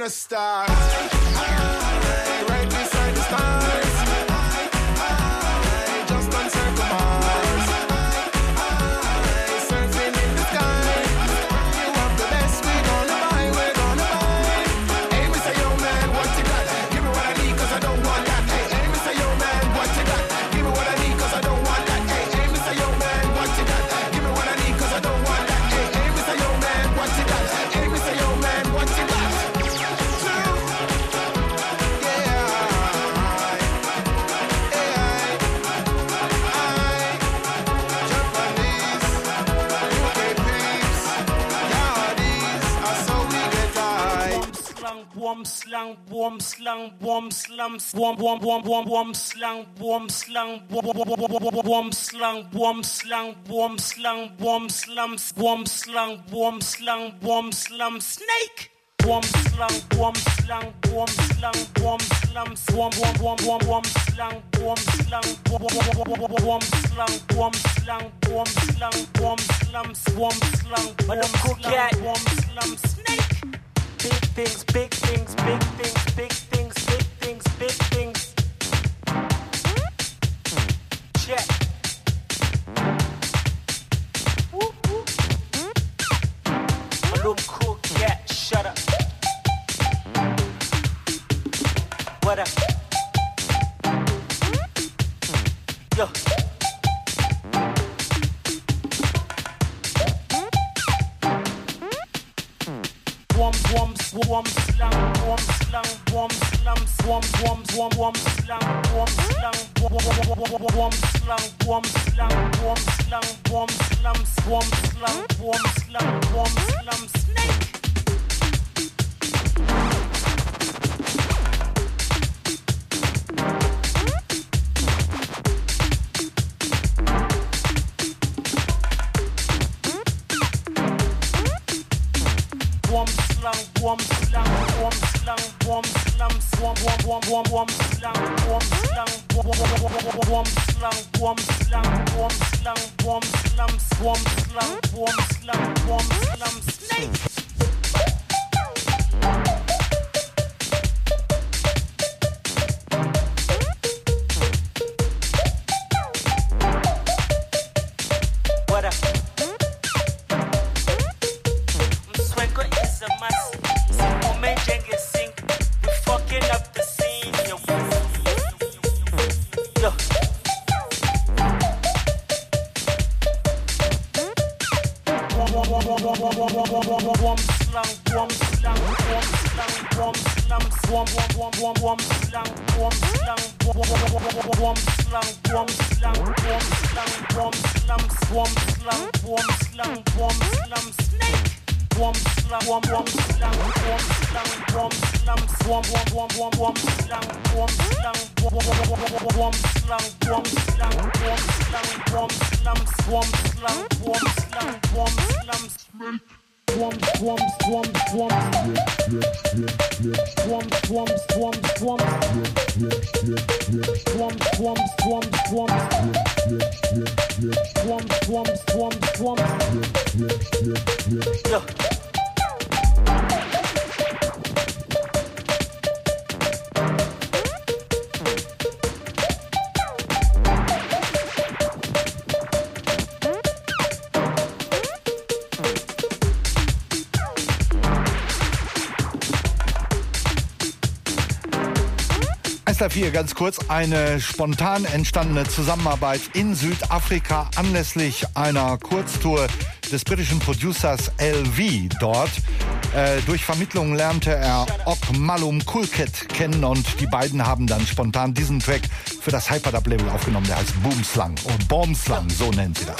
a star. Right beside the stars. Just uncircle Mars. Surfing in the sky. You want the best, we gonna buy, we're gonna buy. Hey, Mister Yo Man, what you got? Give me what I need, cause I don't want that. Hey, hey, Mister Yo Man, what you got? Give me what I need, cause I don't want that. Hey, hey, Mister Yo Man, what you got? Give me what I need, cause I don't want that. Hey, hey, Mister Yo Man, what you got? Hey, Mister Yo Man, what you got? Warm slang, warm slang, warm slums, warm, warm, warm, warm, warm slang, warm slang, warm, warm slang, warm slang, warm slang, warm slums, warm slang, warm slang, warm slum, snake. Warm slang, warm slang, warm slang, warm slums, warm, warm, warm, warm, warm slang, warm slang, warm, warm slang, warm slang, warm slang, warm slums, warm slang, warm slang, warm slum, snake. Big things, big things, big things, big things, big things, big things. Check. Woo, woo. A little cool cat, shut up. What up? Yo. Warm, warm, warm, slang, warm, slang, warm, slum, warm, warm, warm, warm, slang, warm, slang, warm, warm, slang, warm, slang, warm, slang, warm, slum, warm, slang, warm, slang, warm, slum, snake. Warm slang, warm slang, warm slang, warm slum, warm, warm, warm, warm, warm slang, warm slang, warm, warm slang, warm slang, warm slang, warm slum, warm slang, warm slang, warm slum, snake. What up? Warm slang, warm slang, warm slang, warm slum, warm, warm, warm, warm slang, warm slang, warm slang, warm slang, warm slang, warm slum, warm slang, warm slang, warm slum, snake. Warm slang, warm, warm slang, warm slang, warm slum, warm, warm, warm, warm, warm slang, warm slang, warm, warm slang, warm slang, warm slang, warm slum, warm slang, warm slang, warm slum, snake. Warm, warm, warm, warm, warm, warm, warm, warm, warm, warm, warm, warm, warm, warm, warm. vier ganz kurz, eine spontan entstandene Zusammenarbeit in Südafrika anlässlich einer Kurztour des britischen Producers L V dort. Äh, durch Vermittlung lernte er Okmalum Kulket kennen und die beiden haben dann spontan diesen Track für das Hyperdub-Label aufgenommen, der heißt Boomslang oder Boomslang, so nennen sie das.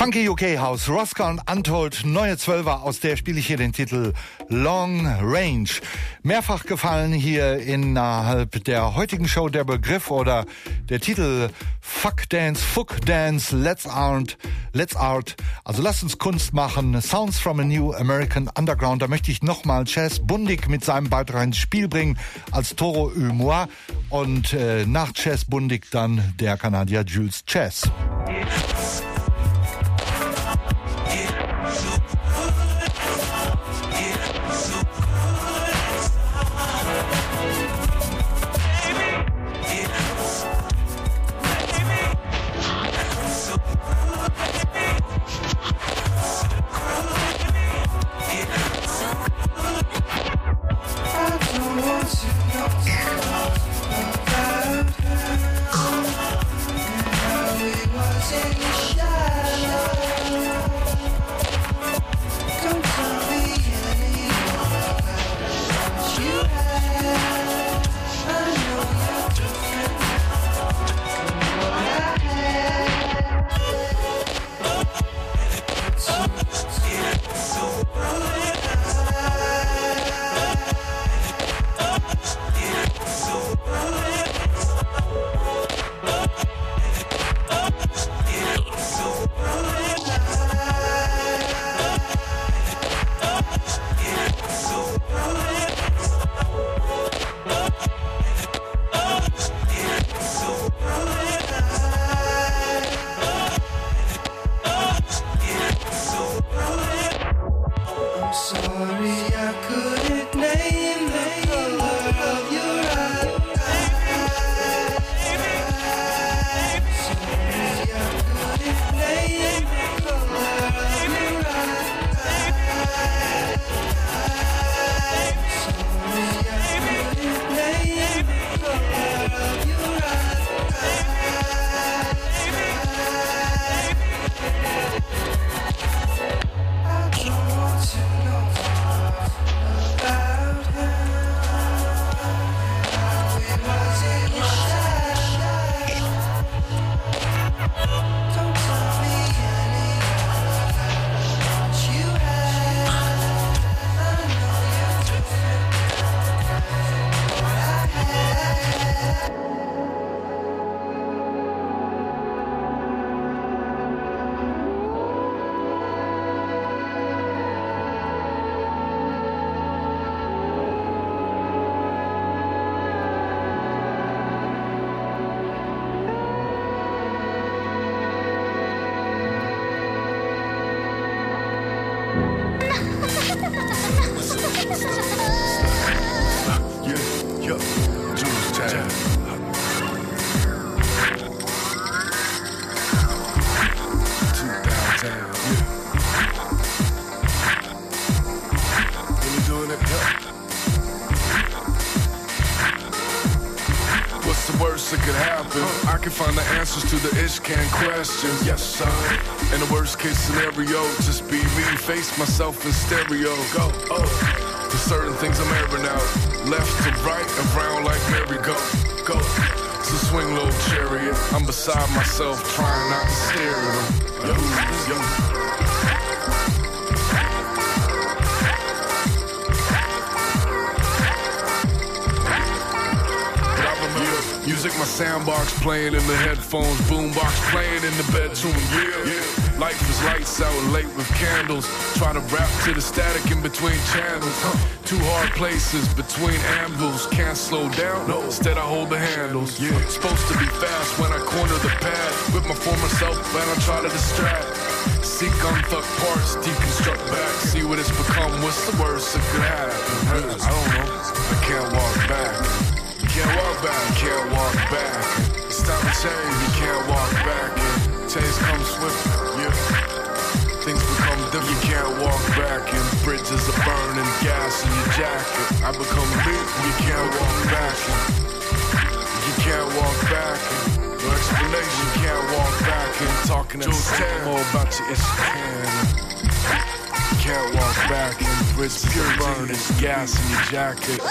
Funky U K House, Roscoe und Untold, neue Zwölfer, aus der spiele ich hier den Titel Long Range. Mehrfach gefallen hier innerhalb der heutigen Show der Begriff oder der Titel Fuck Dance, Fuck Dance, Let's Art, Let's Art. Also lasst uns Kunst machen, Sounds from a New American Underground. Da möchte ich nochmal Chess Bundig mit seinem Beitrag ins Spiel bringen als Toro et moi und äh, nach Chess Bundig dann der Kanadier Jules Chess. Answers to the Ishkan questions, yes sir. In the worst case scenario, just be me, face myself in stereo. Go, oh, there's certain things I'm airing out, left to right, around like merry-go. Go, so swing low chariot, I'm beside myself, trying not to stare at them. Yo, yo. Music, my sandbox playing in the headphones, boombox playing in the bedroom, yeah, yeah. Life is lights out late with candles, try to rap to the static in between channels. Two hard places between anvils, can't slow down, no. Instead I hold the handles, yeah. Supposed to be fast when I corner the pad, with my former self when I try to distract. Seek unfucked parts, deconstruct back, see what it's become, what's the worst that could happen? I don't know, I can't walk back. Can't walk back, can't walk back. It's time to change, you can't walk back. And change comes swift, yeah. Things become different, you can't walk back. And bridges are burning, gas in your jacket. I become big, you can't walk back. And you can't walk back. And no explanation, you can't walk back. And talking and saying more about you, it's can. You can't walk back. And bridges are burning, gas in your jacket.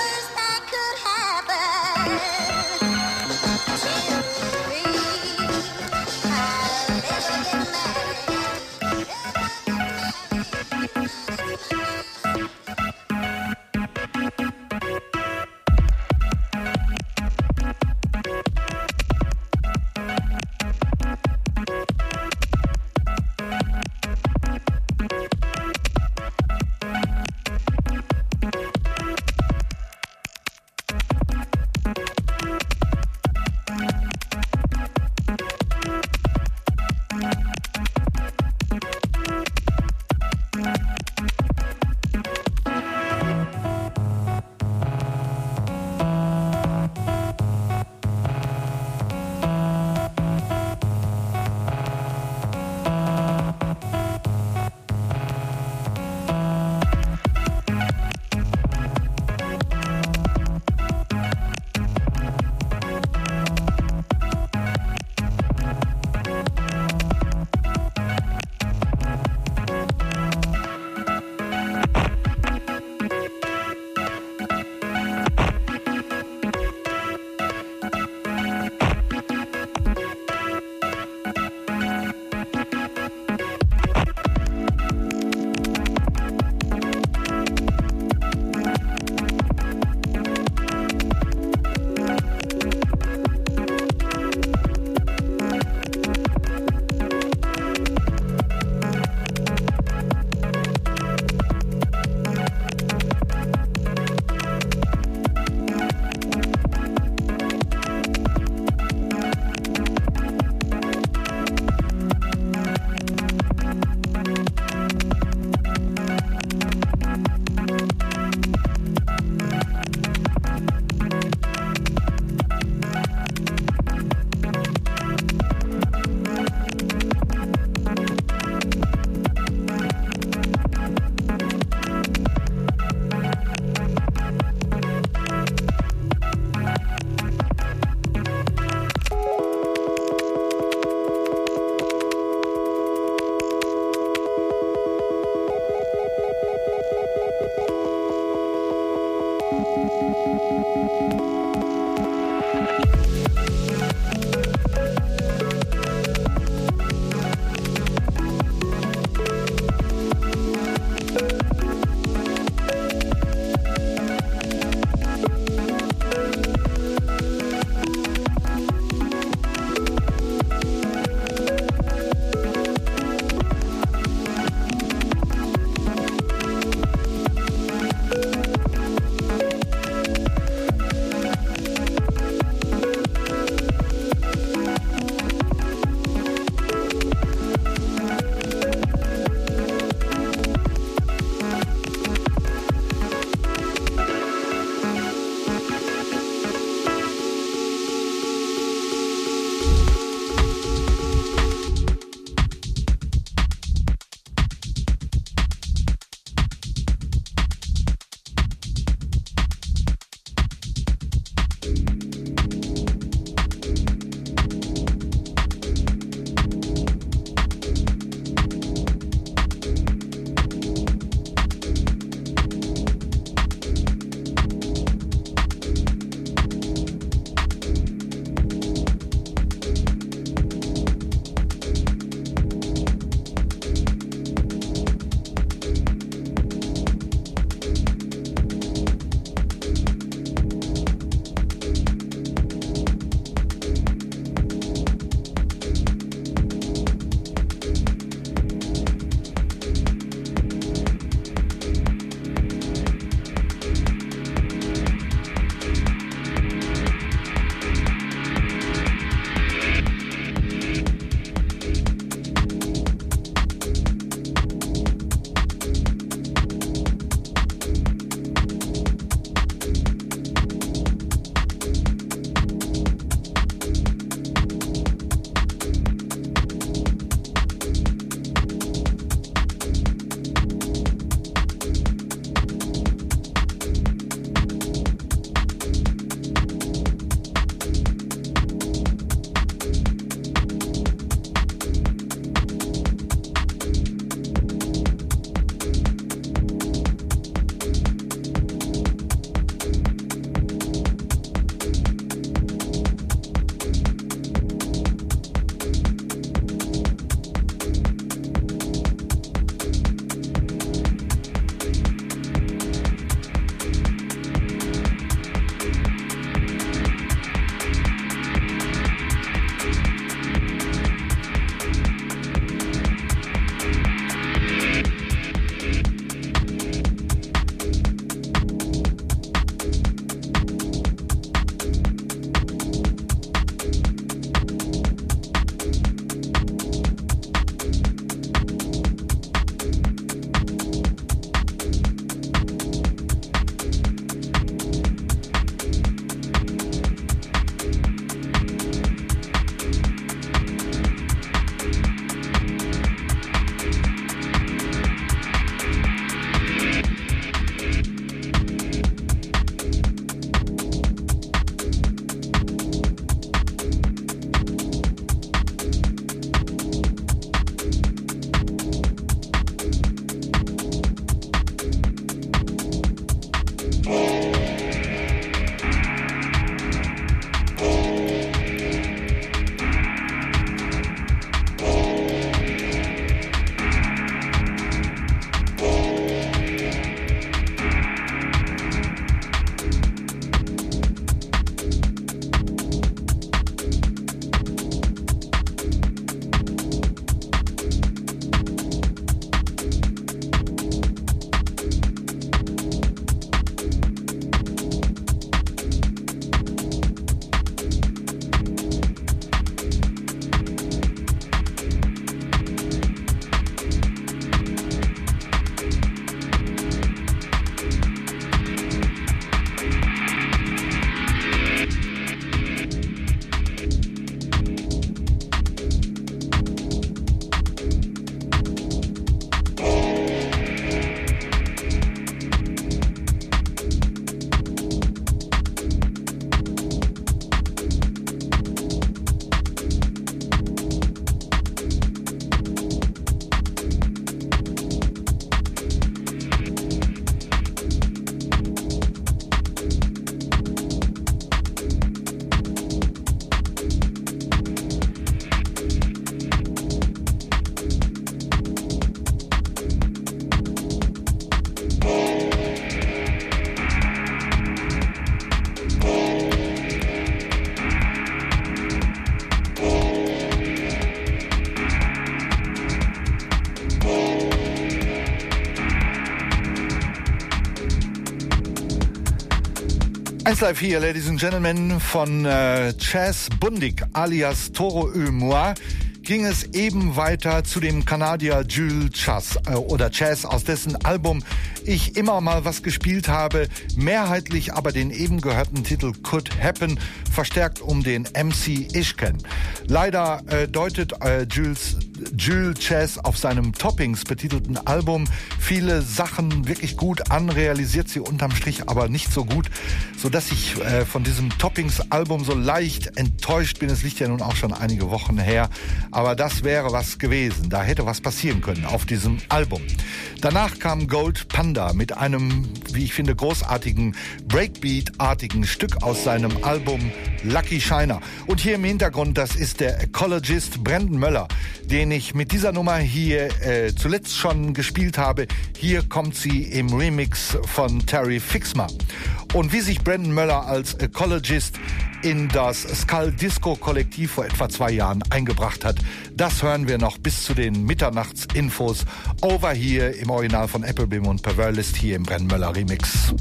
eins Live hier, Ladies and Gentlemen, von äh, Chas Bundig alias Toro et moi ging es eben weiter zu dem Kanadier Jules Chas äh, oder Chas, aus dessen Album ich immer mal was gespielt habe, mehrheitlich aber den eben gehörten Titel Could Happen, verstärkt um den M C Ishken. Leider äh, deutet äh, Jules, Jules Chas auf seinem Toppings betitelten Album viele Sachen wirklich gut an, realisiert sie unterm Strich aber nicht so gut, sodass ich äh, von diesem Toppings-Album so leicht enttäuscht bin. Es liegt ja nun auch schon einige Wochen her, aber das wäre was gewesen. Da hätte was passieren können auf diesem Album. Danach kam Gold Panda mit einem, wie ich finde, großartigen Breakbeat-artigen Stück aus seinem Album Lucky Shiner. Und hier im Hintergrund, das ist der Ecologist Brandon Möller, den ich mit dieser Nummer hier äh, zuletzt schon gespielt habe. Hier kommt sie im Remix von Terry Fixmer. Und wie sich Brandon Möller als Ecologist in das Skull Disco Kollektiv vor etwa zwei Jahren eingebracht hat, das hören wir noch bis zu den Mitternachtsinfos over hier im Original von Applebim und Perverlist hier im Brandon Möller Remix.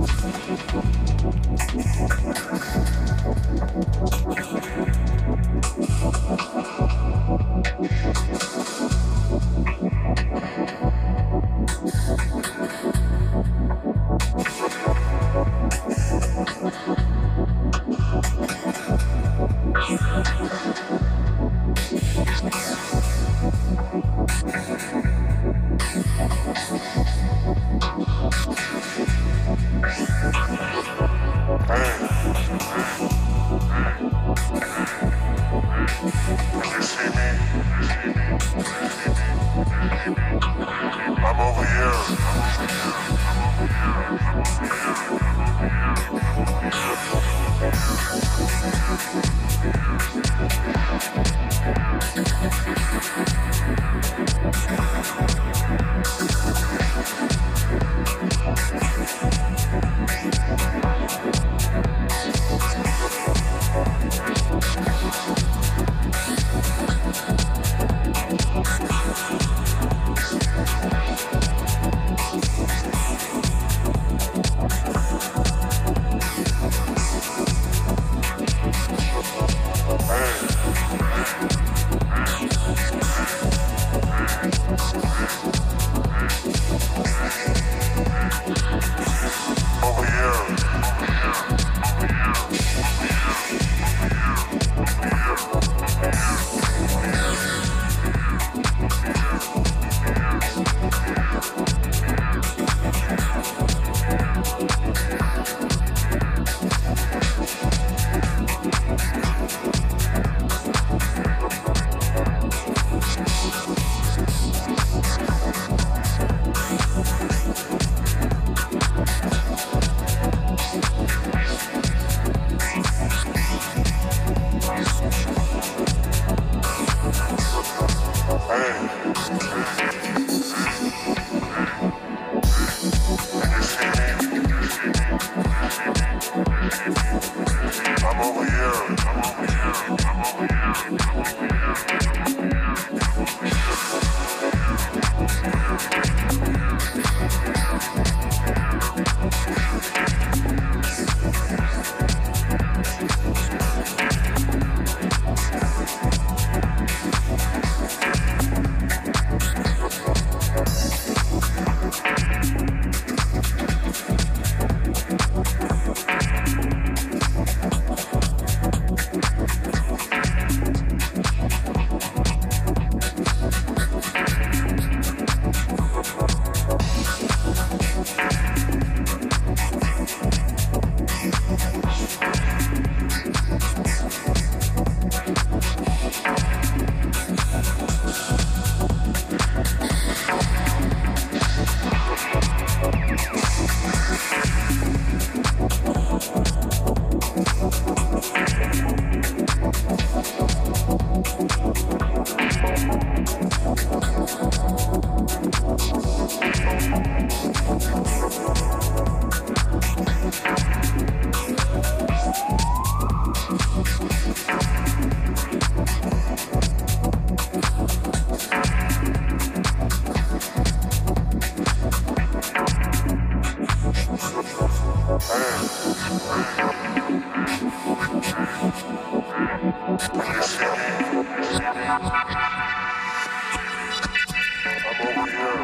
I'm over here.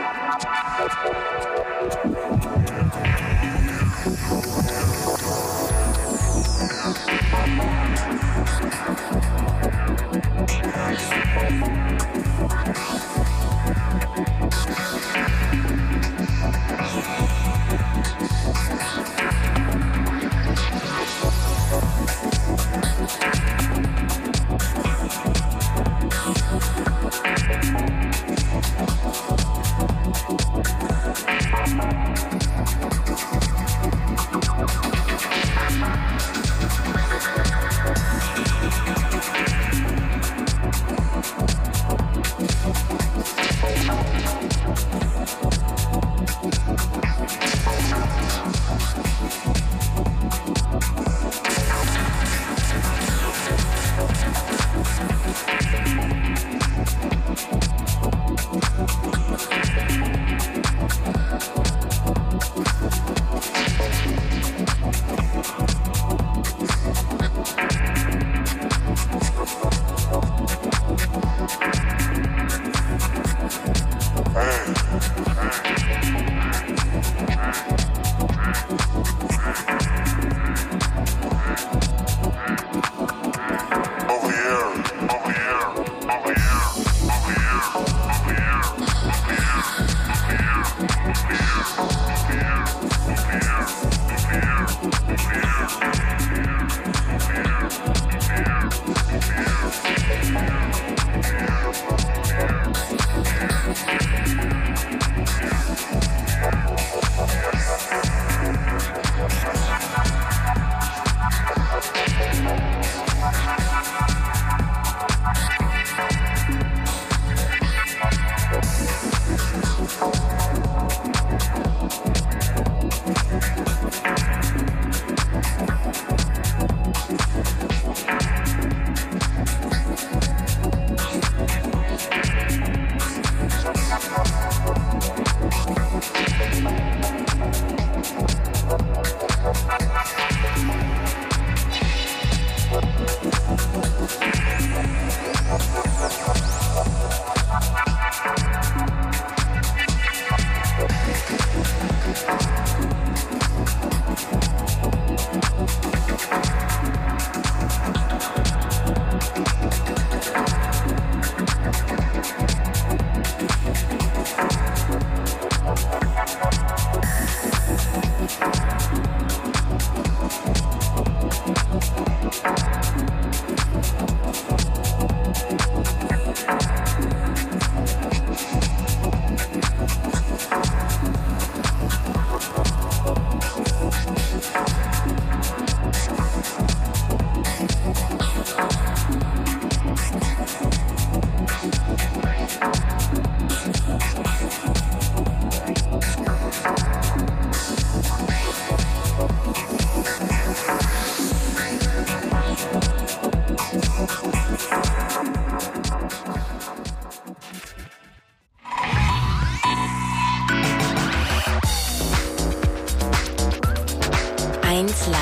eins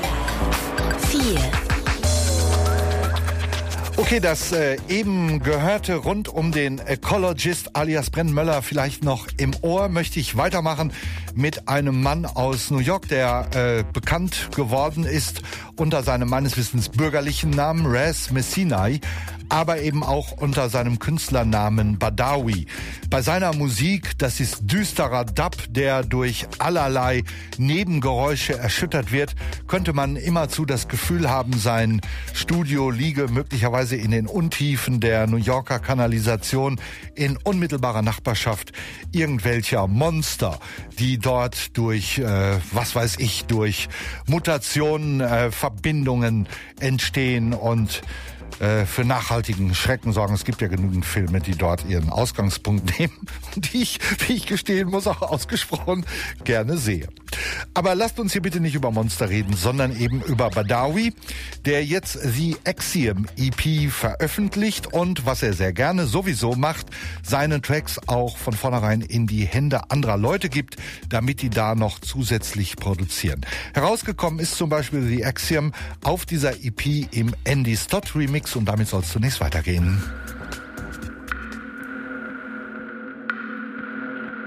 Live. vier. Okay, das äh, eben gehörte rund um den Ecologist alias Brenn Möller vielleicht noch im Ohr, möchte ich weitermachen mit einem Mann aus New York, der äh, bekannt geworden ist unter seinem meines Wissens bürgerlichen Namen Ras Messinai, aber eben auch unter seinem Künstlernamen Badawi. Bei seiner Musik, das ist düsterer Dub, der durch allerlei Nebengeräusche erschüttert wird, könnte man immerzu das Gefühl haben, sein Studio liege möglicherweise in den Untiefen der New Yorker Kanalisation in unmittelbarer Nachbarschaft irgendwelcher Monster, die dort durch, äh, was weiß ich, durch Mutationen, äh, Verbindungen entstehen und für nachhaltigen Schrecken sorgen. Es gibt ja genügend Filme, die dort ihren Ausgangspunkt nehmen, die ich, wie ich gestehen muss, auch ausgesprochen gerne sehe. Aber lasst uns hier bitte nicht über Monster reden, sondern eben über Badawi, der jetzt The Axiom E P veröffentlicht und, was er sehr gerne sowieso macht, seine Tracks auch von vornherein in die Hände anderer Leute gibt, damit die da noch zusätzlich produzieren. Herausgekommen ist zum Beispiel The Axiom auf dieser E P im Andy Stott Remix und damit soll es zunächst weitergehen.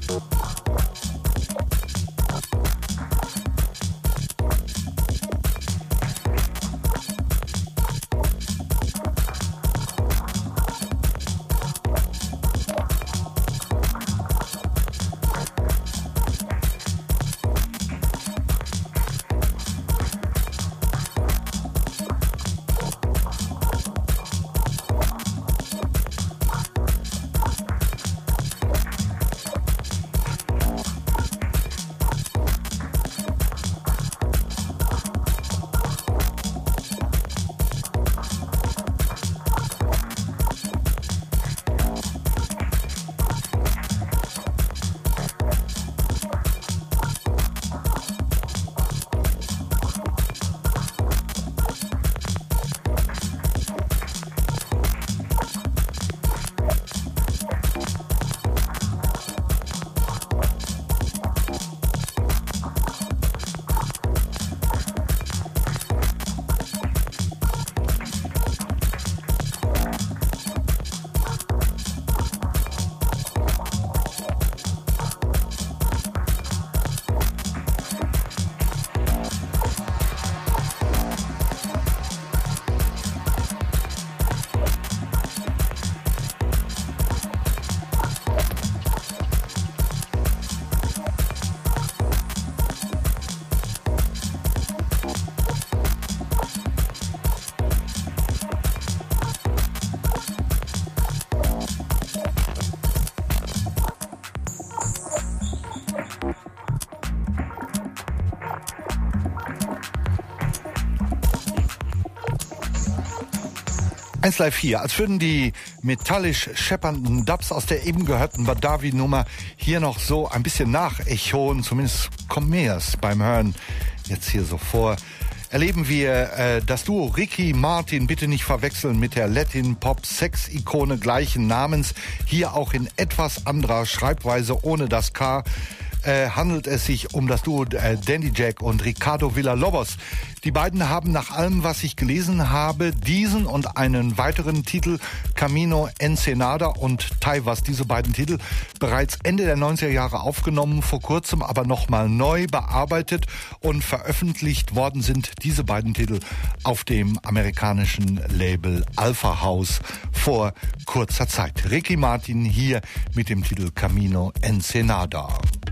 eins Live vier, als würden die metallisch scheppernden Dubs aus der eben gehörten Badawi-Nummer hier noch so ein bisschen nachechoen, zumindest kommt mir es beim Hören jetzt hier so vor. Erleben wir äh, das Duo Ricky Martin, bitte nicht verwechseln mit der Latin-Pop-Sex-Ikone gleichen Namens, hier auch in etwas anderer Schreibweise ohne das K. Äh, handelt es sich um das Duo äh, Dandy Jack und Ricardo Villalobos. Die beiden haben nach allem, was ich gelesen habe, diesen und einen weiteren Titel, Camino Ensenada und Taivas, diese beiden Titel, bereits Ende der neunziger Jahre aufgenommen, vor kurzem aber nochmal neu bearbeitet und veröffentlicht worden sind diese beiden Titel auf dem amerikanischen Label Alpha House vor kurzer Zeit. Ricky Martin hier mit dem Titel Camino Ensenada.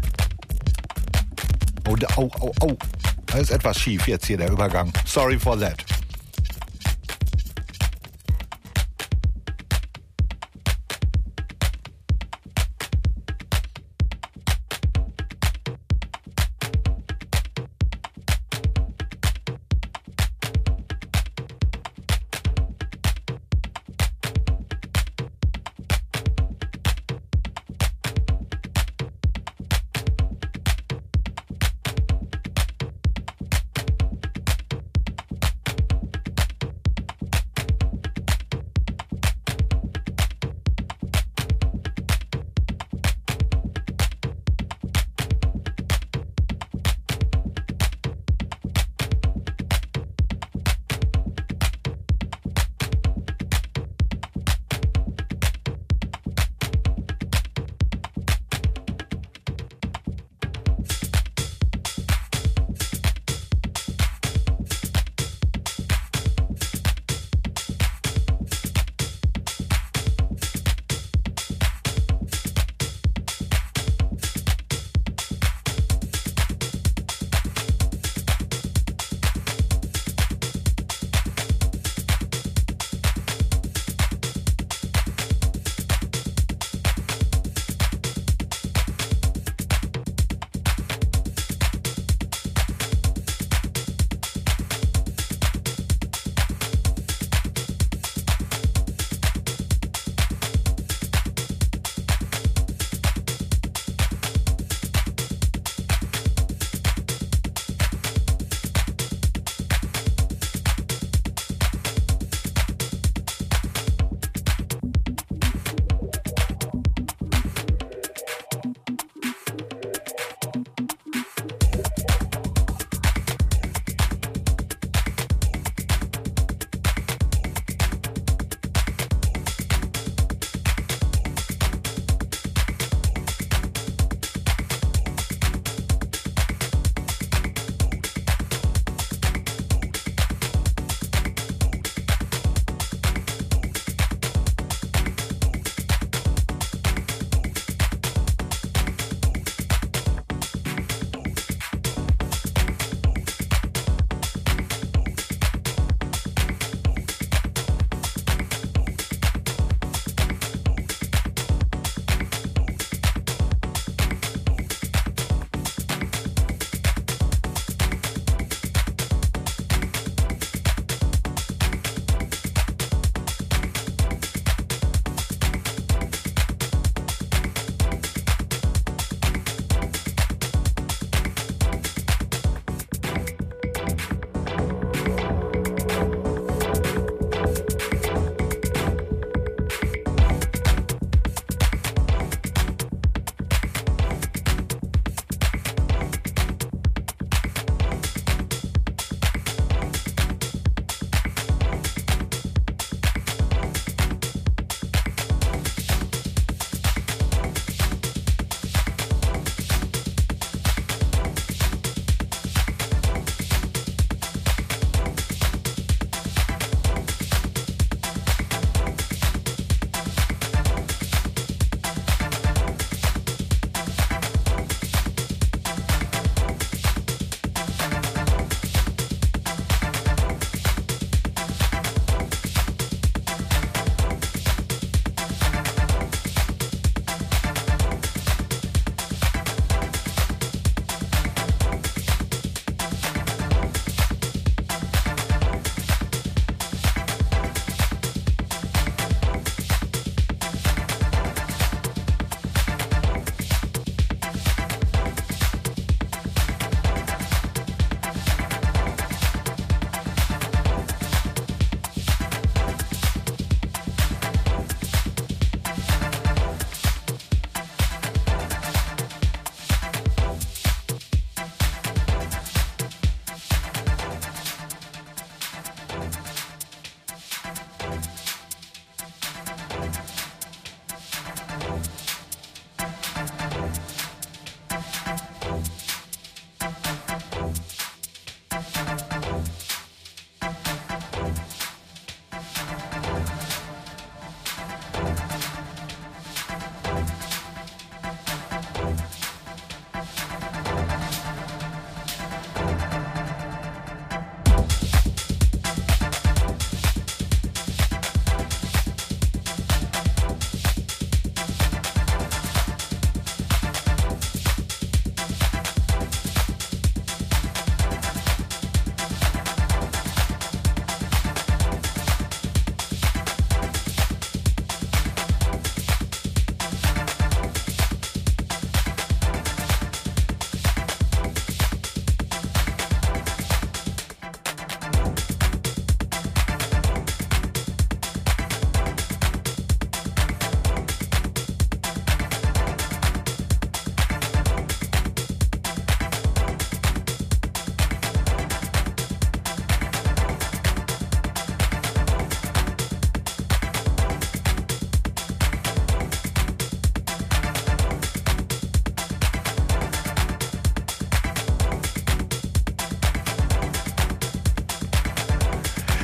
Oh, oh, oh, oh. Da ist etwas schief jetzt hier der Übergang. Sorry for that.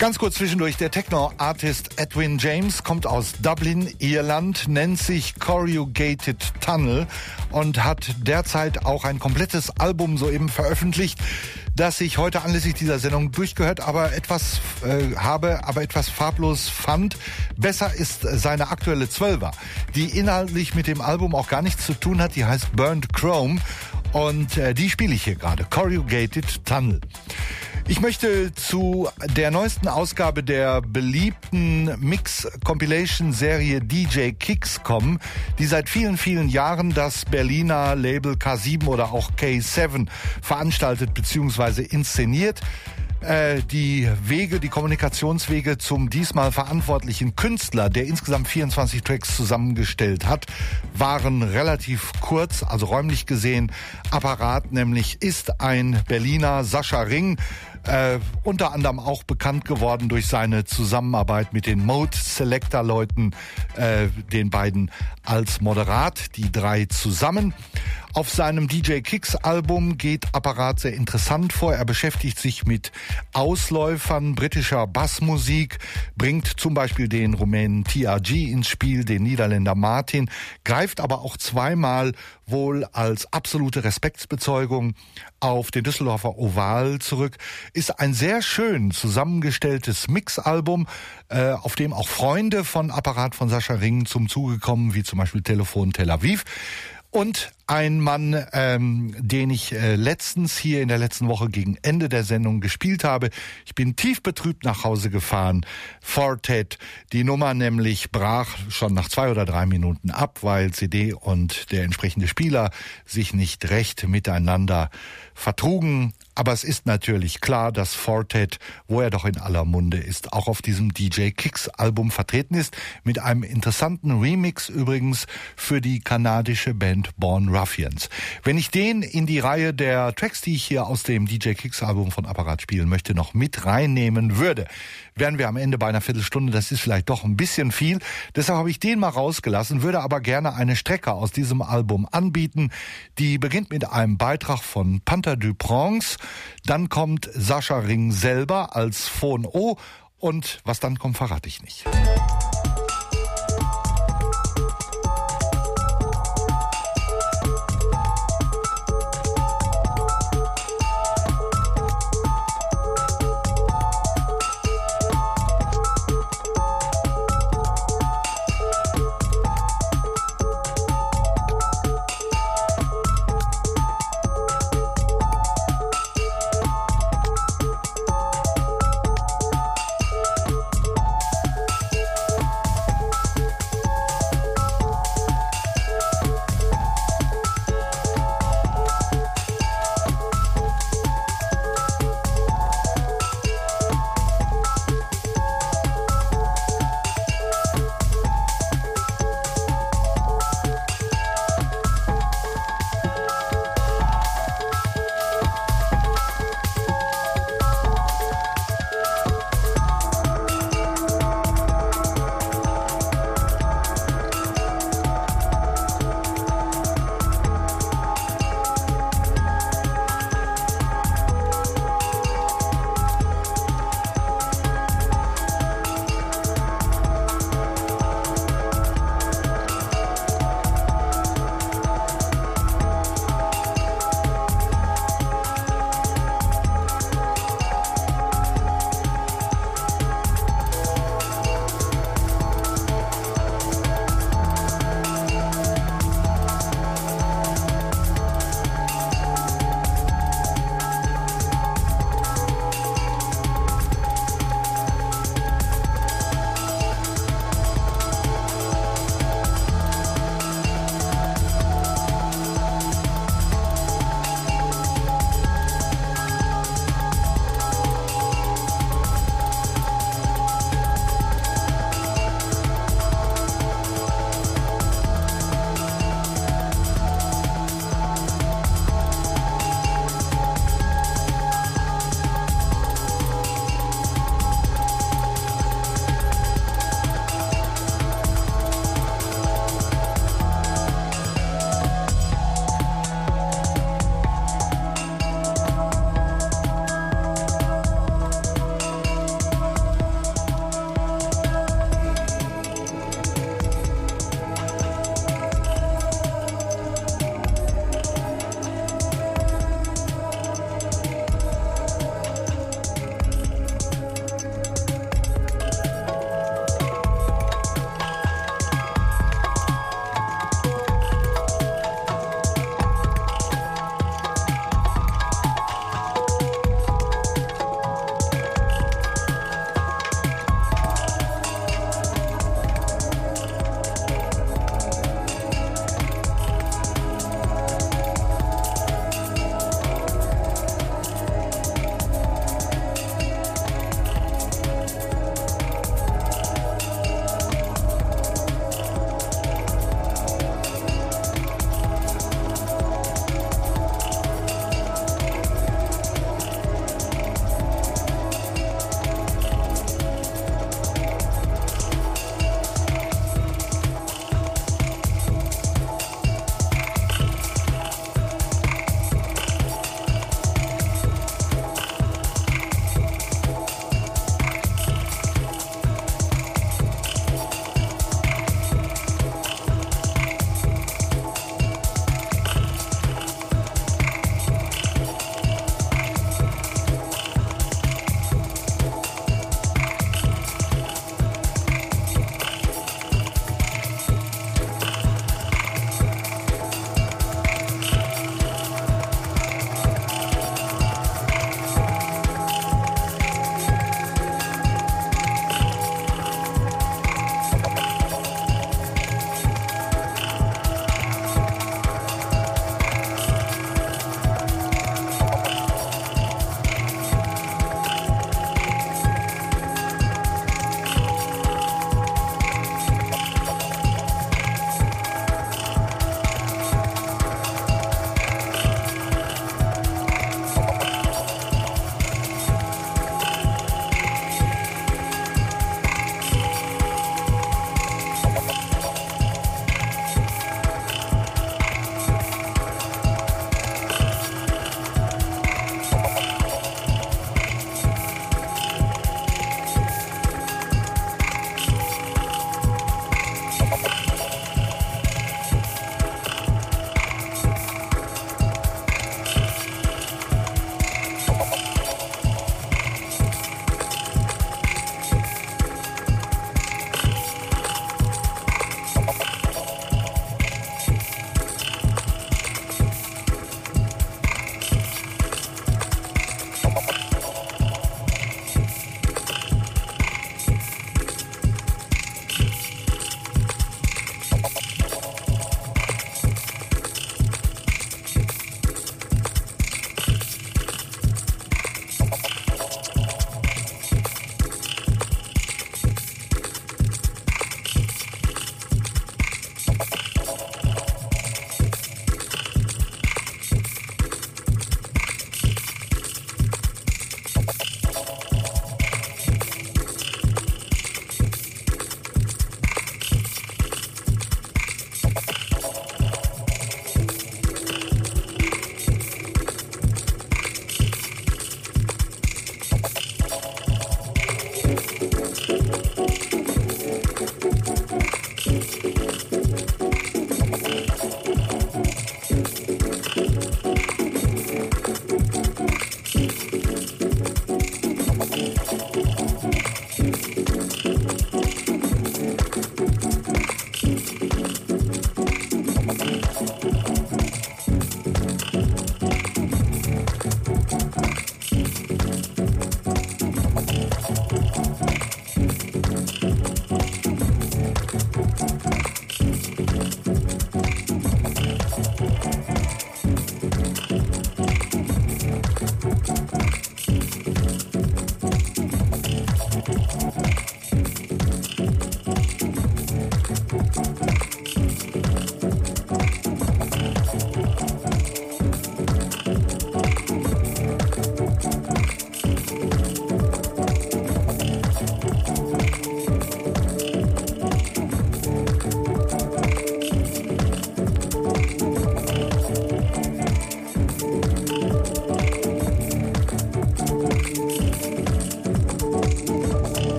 Ganz kurz zwischendurch, der Techno-Artist Edwin James kommt aus Dublin, Irland, nennt sich Corrugated Tunnel und hat derzeit auch ein komplettes Album soeben veröffentlicht, das ich heute anlässlich dieser Sendung durchgehört, aber etwas äh, habe, aber etwas farblos fand. Besser ist seine aktuelle Zwölfer, die inhaltlich mit dem Album auch gar nichts zu tun hat. Die heißt Burnt Chrome und äh, die spiele ich hier gerade. Corrugated Tunnel. Ich möchte zu der neuesten Ausgabe der beliebten Mix-Compilation-Serie D J Kicks kommen, die seit vielen, vielen Jahren das Berliner Label K sieben oder auch K sieben veranstaltet bzw. inszeniert. Äh, die Wege, die Kommunikationswege zum diesmal verantwortlichen Künstler, der insgesamt vierundzwanzig Tracks zusammengestellt hat, waren relativ kurz, also räumlich gesehen. Apparat nämlich ist ein Berliner, Sascha Ring, Äh, unter anderem auch bekannt geworden durch seine Zusammenarbeit mit den Mode Selector Leuten, äh, den beiden als Moderat, die drei zusammen. Auf seinem D J Kicks Album geht Apparat sehr interessant vor. Er beschäftigt sich mit Ausläufern britischer Bassmusik, bringt zum Beispiel den Rumänen T R G ins Spiel, den Niederländer Martin, greift aber auch zweimal wohl als absolute Respektsbezeugung auf den Düsseldorfer Oval zurück. Ist ein sehr schön zusammengestelltes Mixalbum, äh, auf dem auch Freunde von Apparat von Sascha Ring zum Zuge kommen, wie zum Beispiel Telefon Tel Aviv. Und ein Mann, ähm, den ich äh, letztens hier in der letzten Woche gegen Ende der Sendung gespielt habe. Ich bin tief betrübt nach Hause gefahren. Fortet. Die Nummer nämlich brach schon nach zwei oder drei Minuten ab, weil C D und der entsprechende Spieler sich nicht recht miteinander vertrugen. Aber es ist natürlich klar, dass Fortet, wo er doch in aller Munde ist, auch auf diesem D J Kicks Album vertreten ist. Mit einem interessanten Remix übrigens für die kanadische Band Born Ruffians. Wenn ich den in die Reihe der Tracks, die ich hier aus dem D J Kicks Album von Apparat spielen möchte, noch mit reinnehmen würde, wären wir am Ende bei einer Viertelstunde. Das ist vielleicht doch ein bisschen viel. Deshalb habe ich den mal rausgelassen, würde aber gerne eine Strecke aus diesem Album anbieten. Die beginnt mit einem Beitrag von Panther du Prince. Dann kommt Sascha Ring selber als Phone O und was dann kommt, verrate ich nicht.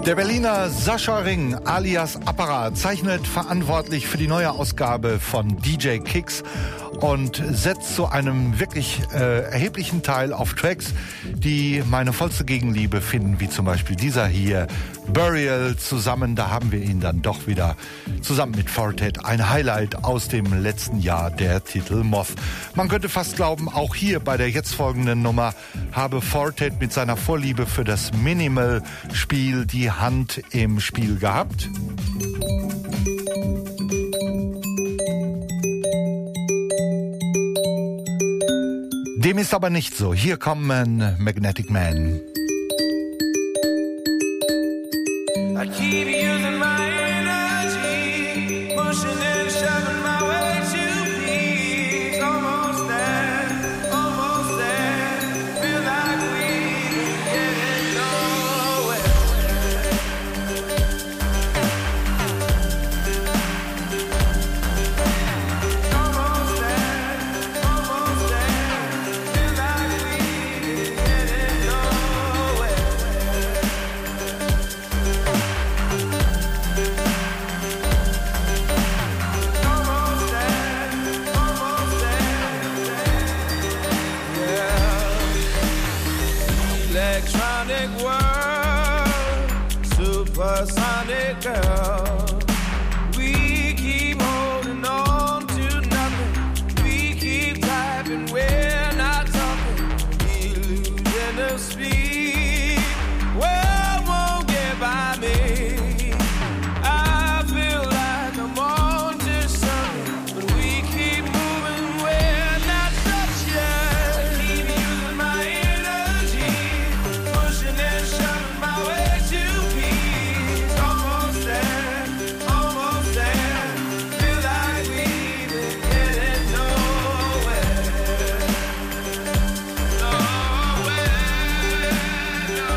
Der Berliner Sascha Ring alias Apparat zeichnet verantwortlich für die neue Ausgabe von D J Kicks und setzt zu einem wirklich äh, erheblichen Teil auf Tracks, die meine vollste Gegenliebe finden, wie zum Beispiel dieser hier, Burial, zusammen, da haben wir ihn dann doch wieder zusammen mit Fortet, ein Highlight aus dem letzten Jahr, der Titel Moth. Man könnte fast glauben, auch hier bei der jetzt folgenden Nummer habe Fortet mit seiner Vorliebe für das Minimal-Spiel die Hand im Spiel gehabt. Dem ist aber nicht so. Hier kommen Magnetic Man. I keep using my energy, pushing and shoving my way to peace. Almost there, almost there. Feel like we're getting nowhere. Almost there, almost there. Feel like we're getting nowhere. Electronic world, supersonic girl. We keep holding on to nothing. We keep typing, we're not talking. Illusion of speed. World won't get by me. I feel like I'm on to something, but we keep moving, we're not touching. Keep using my energy, pushing and shoving my way to peace. Almost there, almost there. Feel like we've been getting nowhere. Nowhere, no.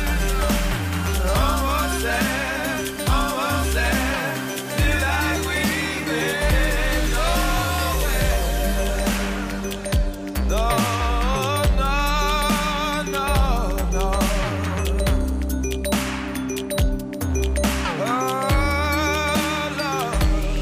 Almost there, almost there. Feel like we've been getting nowhere. No, no, no, no. Oh, Lord.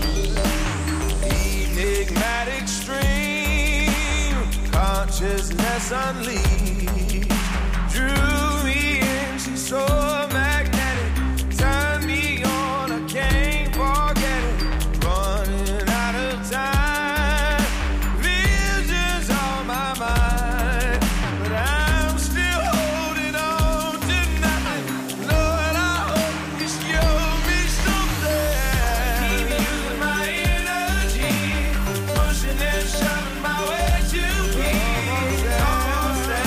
Enigmatic stream, consciousness unleashed. Drew me in, she's so magnetic. Turn me on, I can't forget it. Running out of time, visions on my mind, but I'm still holding on to nothing. Lord, I hope you show me something. Keep using my energy, pushing and shoving my way to peace. Almost there.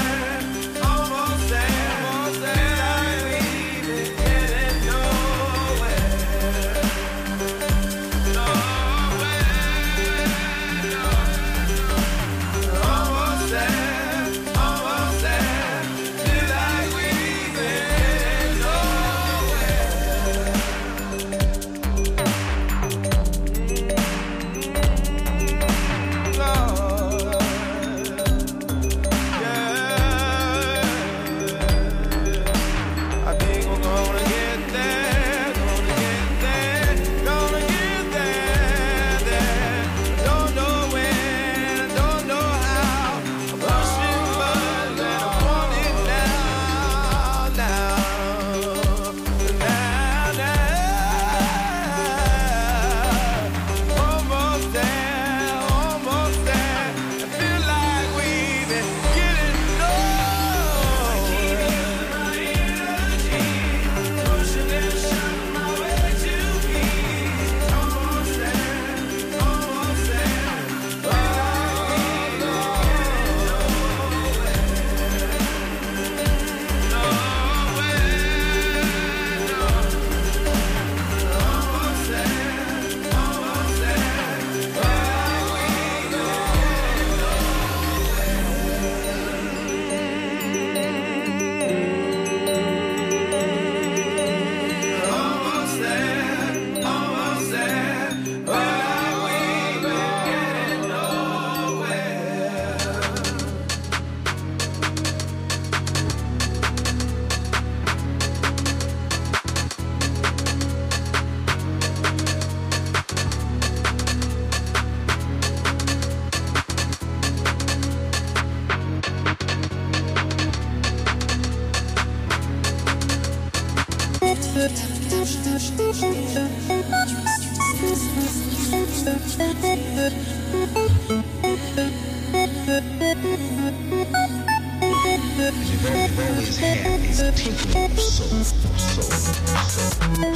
You've always had this tinkling of soul, soul, soul,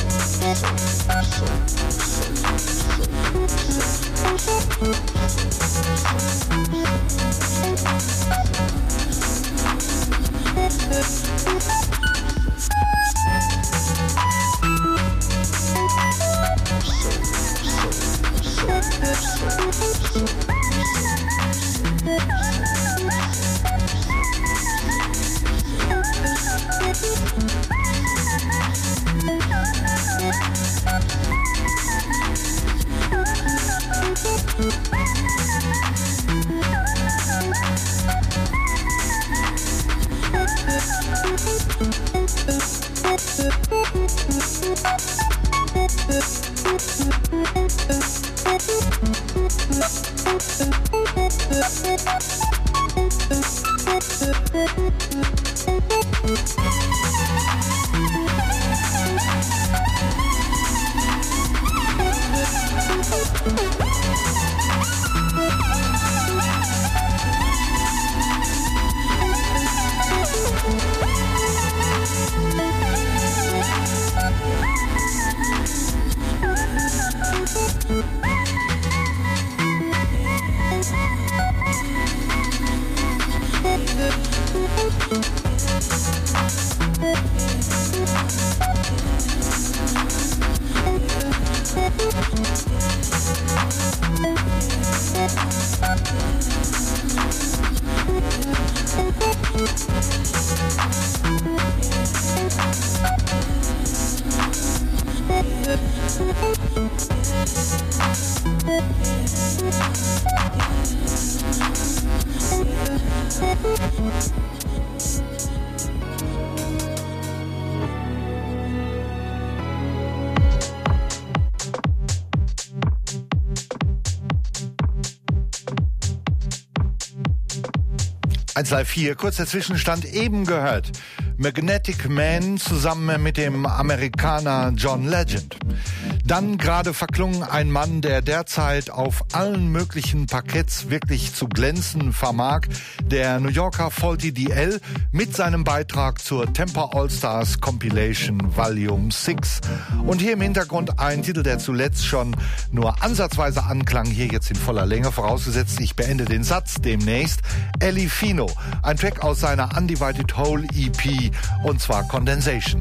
eins Live vier, kurzer Zwischenstand, eben gehört. Magnetic Man zusammen mit dem Amerikaner John Legend. Dann gerade verklungen ein Mann, der derzeit auf allen möglichen Parketts wirklich zu glänzen vermag, der New Yorker Faulty D L mit seinem Beitrag zur Temper All-Stars Compilation Volume sechs. Und hier im Hintergrund ein Titel, der zuletzt schon nur ansatzweise anklang, hier jetzt in voller Länge, vorausgesetzt ich beende den Satz demnächst. Ellie Fino, ein Track aus seiner Undivided Whole E P, und zwar Condensation.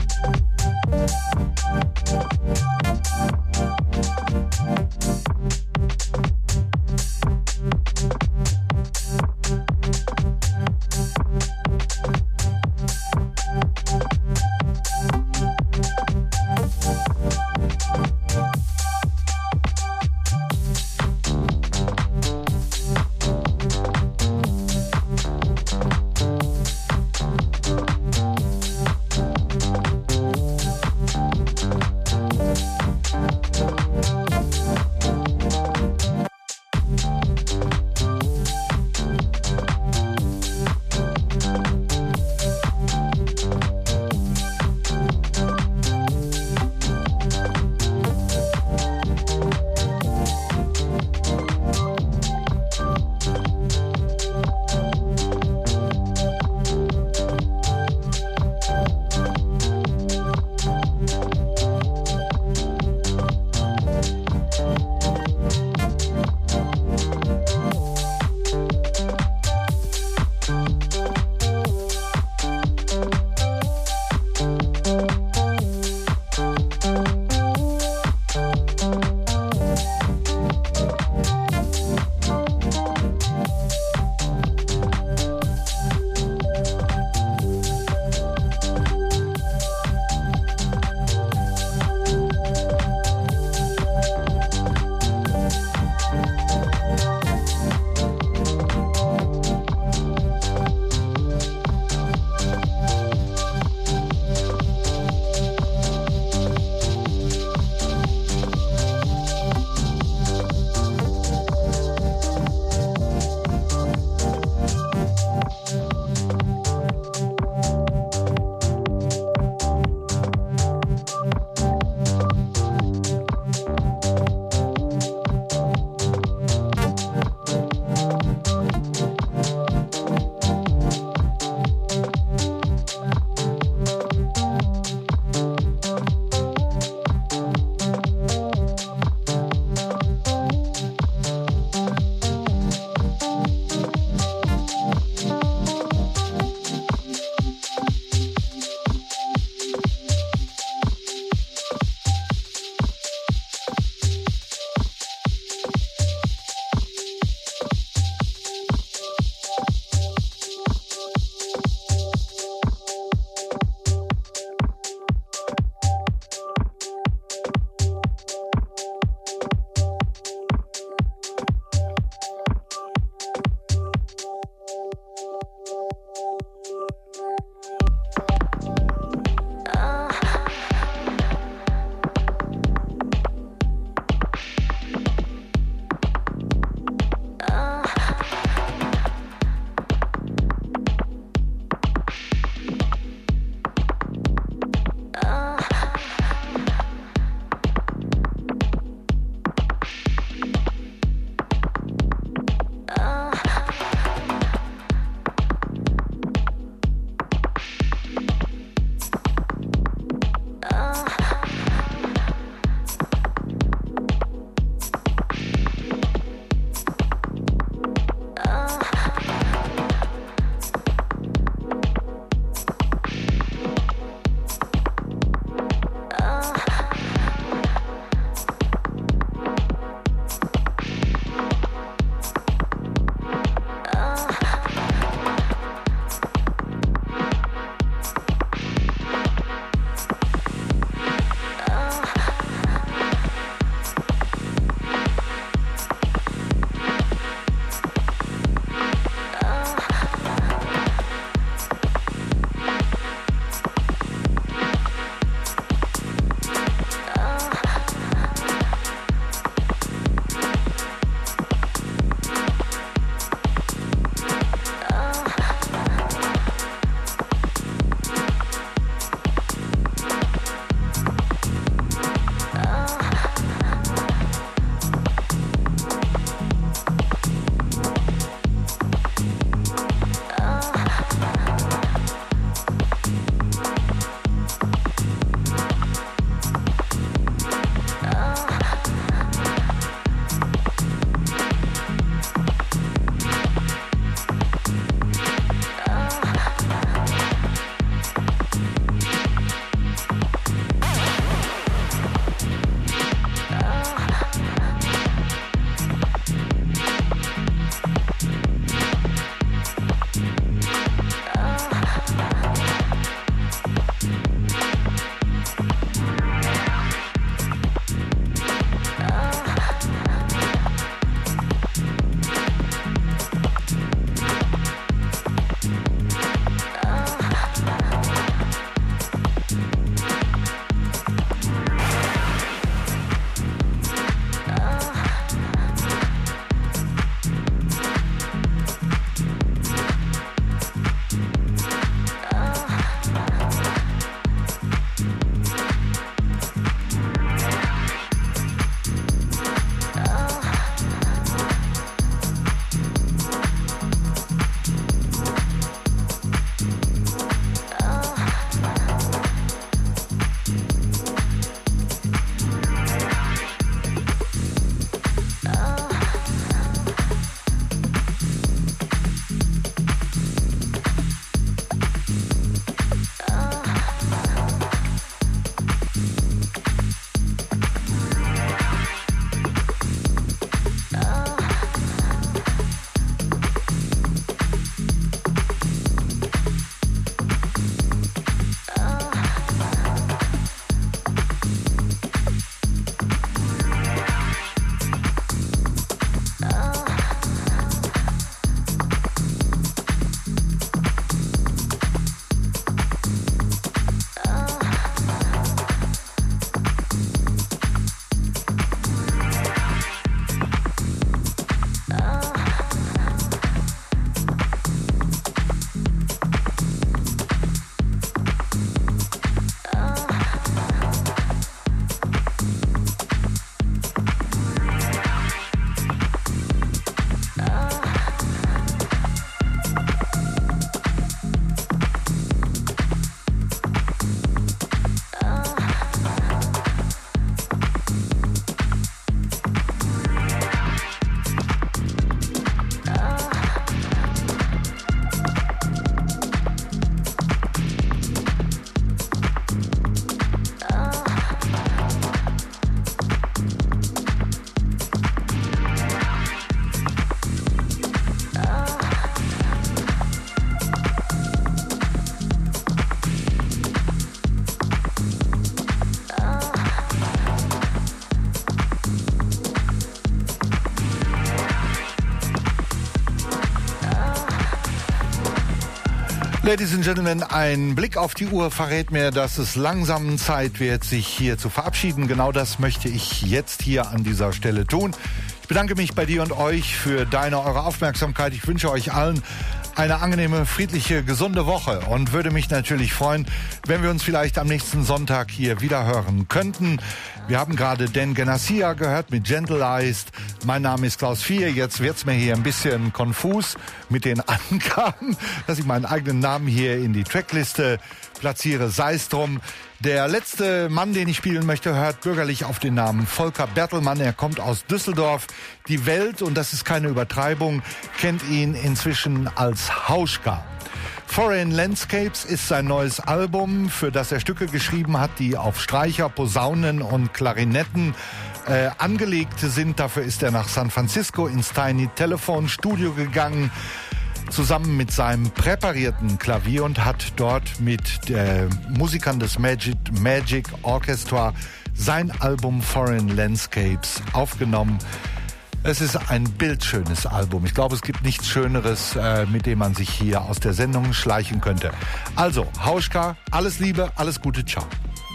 Ladies and Gentlemen, ein Blick auf die Uhr verrät mir, dass es langsam Zeit wird, sich hier zu verabschieden. Genau das möchte ich jetzt hier an dieser Stelle tun. Ich bedanke mich bei dir und euch für deine, eure Aufmerksamkeit. Ich wünsche euch allen eine angenehme, friedliche, gesunde Woche und würde mich natürlich freuen, wenn wir uns vielleicht am nächsten Sonntag hier wieder hören könnten. Wir haben gerade Dan Genassia gehört mit Gentilized. Mein Name ist Klaus Vier. Jetzt wird's mir hier ein bisschen konfus mit den Angaben, dass ich meinen eigenen Namen hier in die Trackliste platziere. Sei es drum. Der letzte Mann, den ich spielen möchte, hört bürgerlich auf den Namen Volker Bertelmann. Er kommt aus Düsseldorf. Die Welt, und das ist keine Übertreibung, kennt ihn inzwischen als Hauschka. Foreign Landscapes ist sein neues Album, für das er Stücke geschrieben hat, die auf Streicher, Posaunen und Klarinetten äh, angelegt sind. Dafür ist er nach San Francisco ins Tiny Telephone Studio gegangen, zusammen mit seinem präparierten Klavier, und hat dort mit äh, Musikern des Magic, Magic Orchestra sein Album Foreign Landscapes aufgenommen. Es ist ein bildschönes Album. Ich glaube, es gibt nichts Schöneres, äh, mit dem man sich hier aus der Sendung schleichen könnte. Also, Hauschka, alles Liebe, alles Gute, ciao.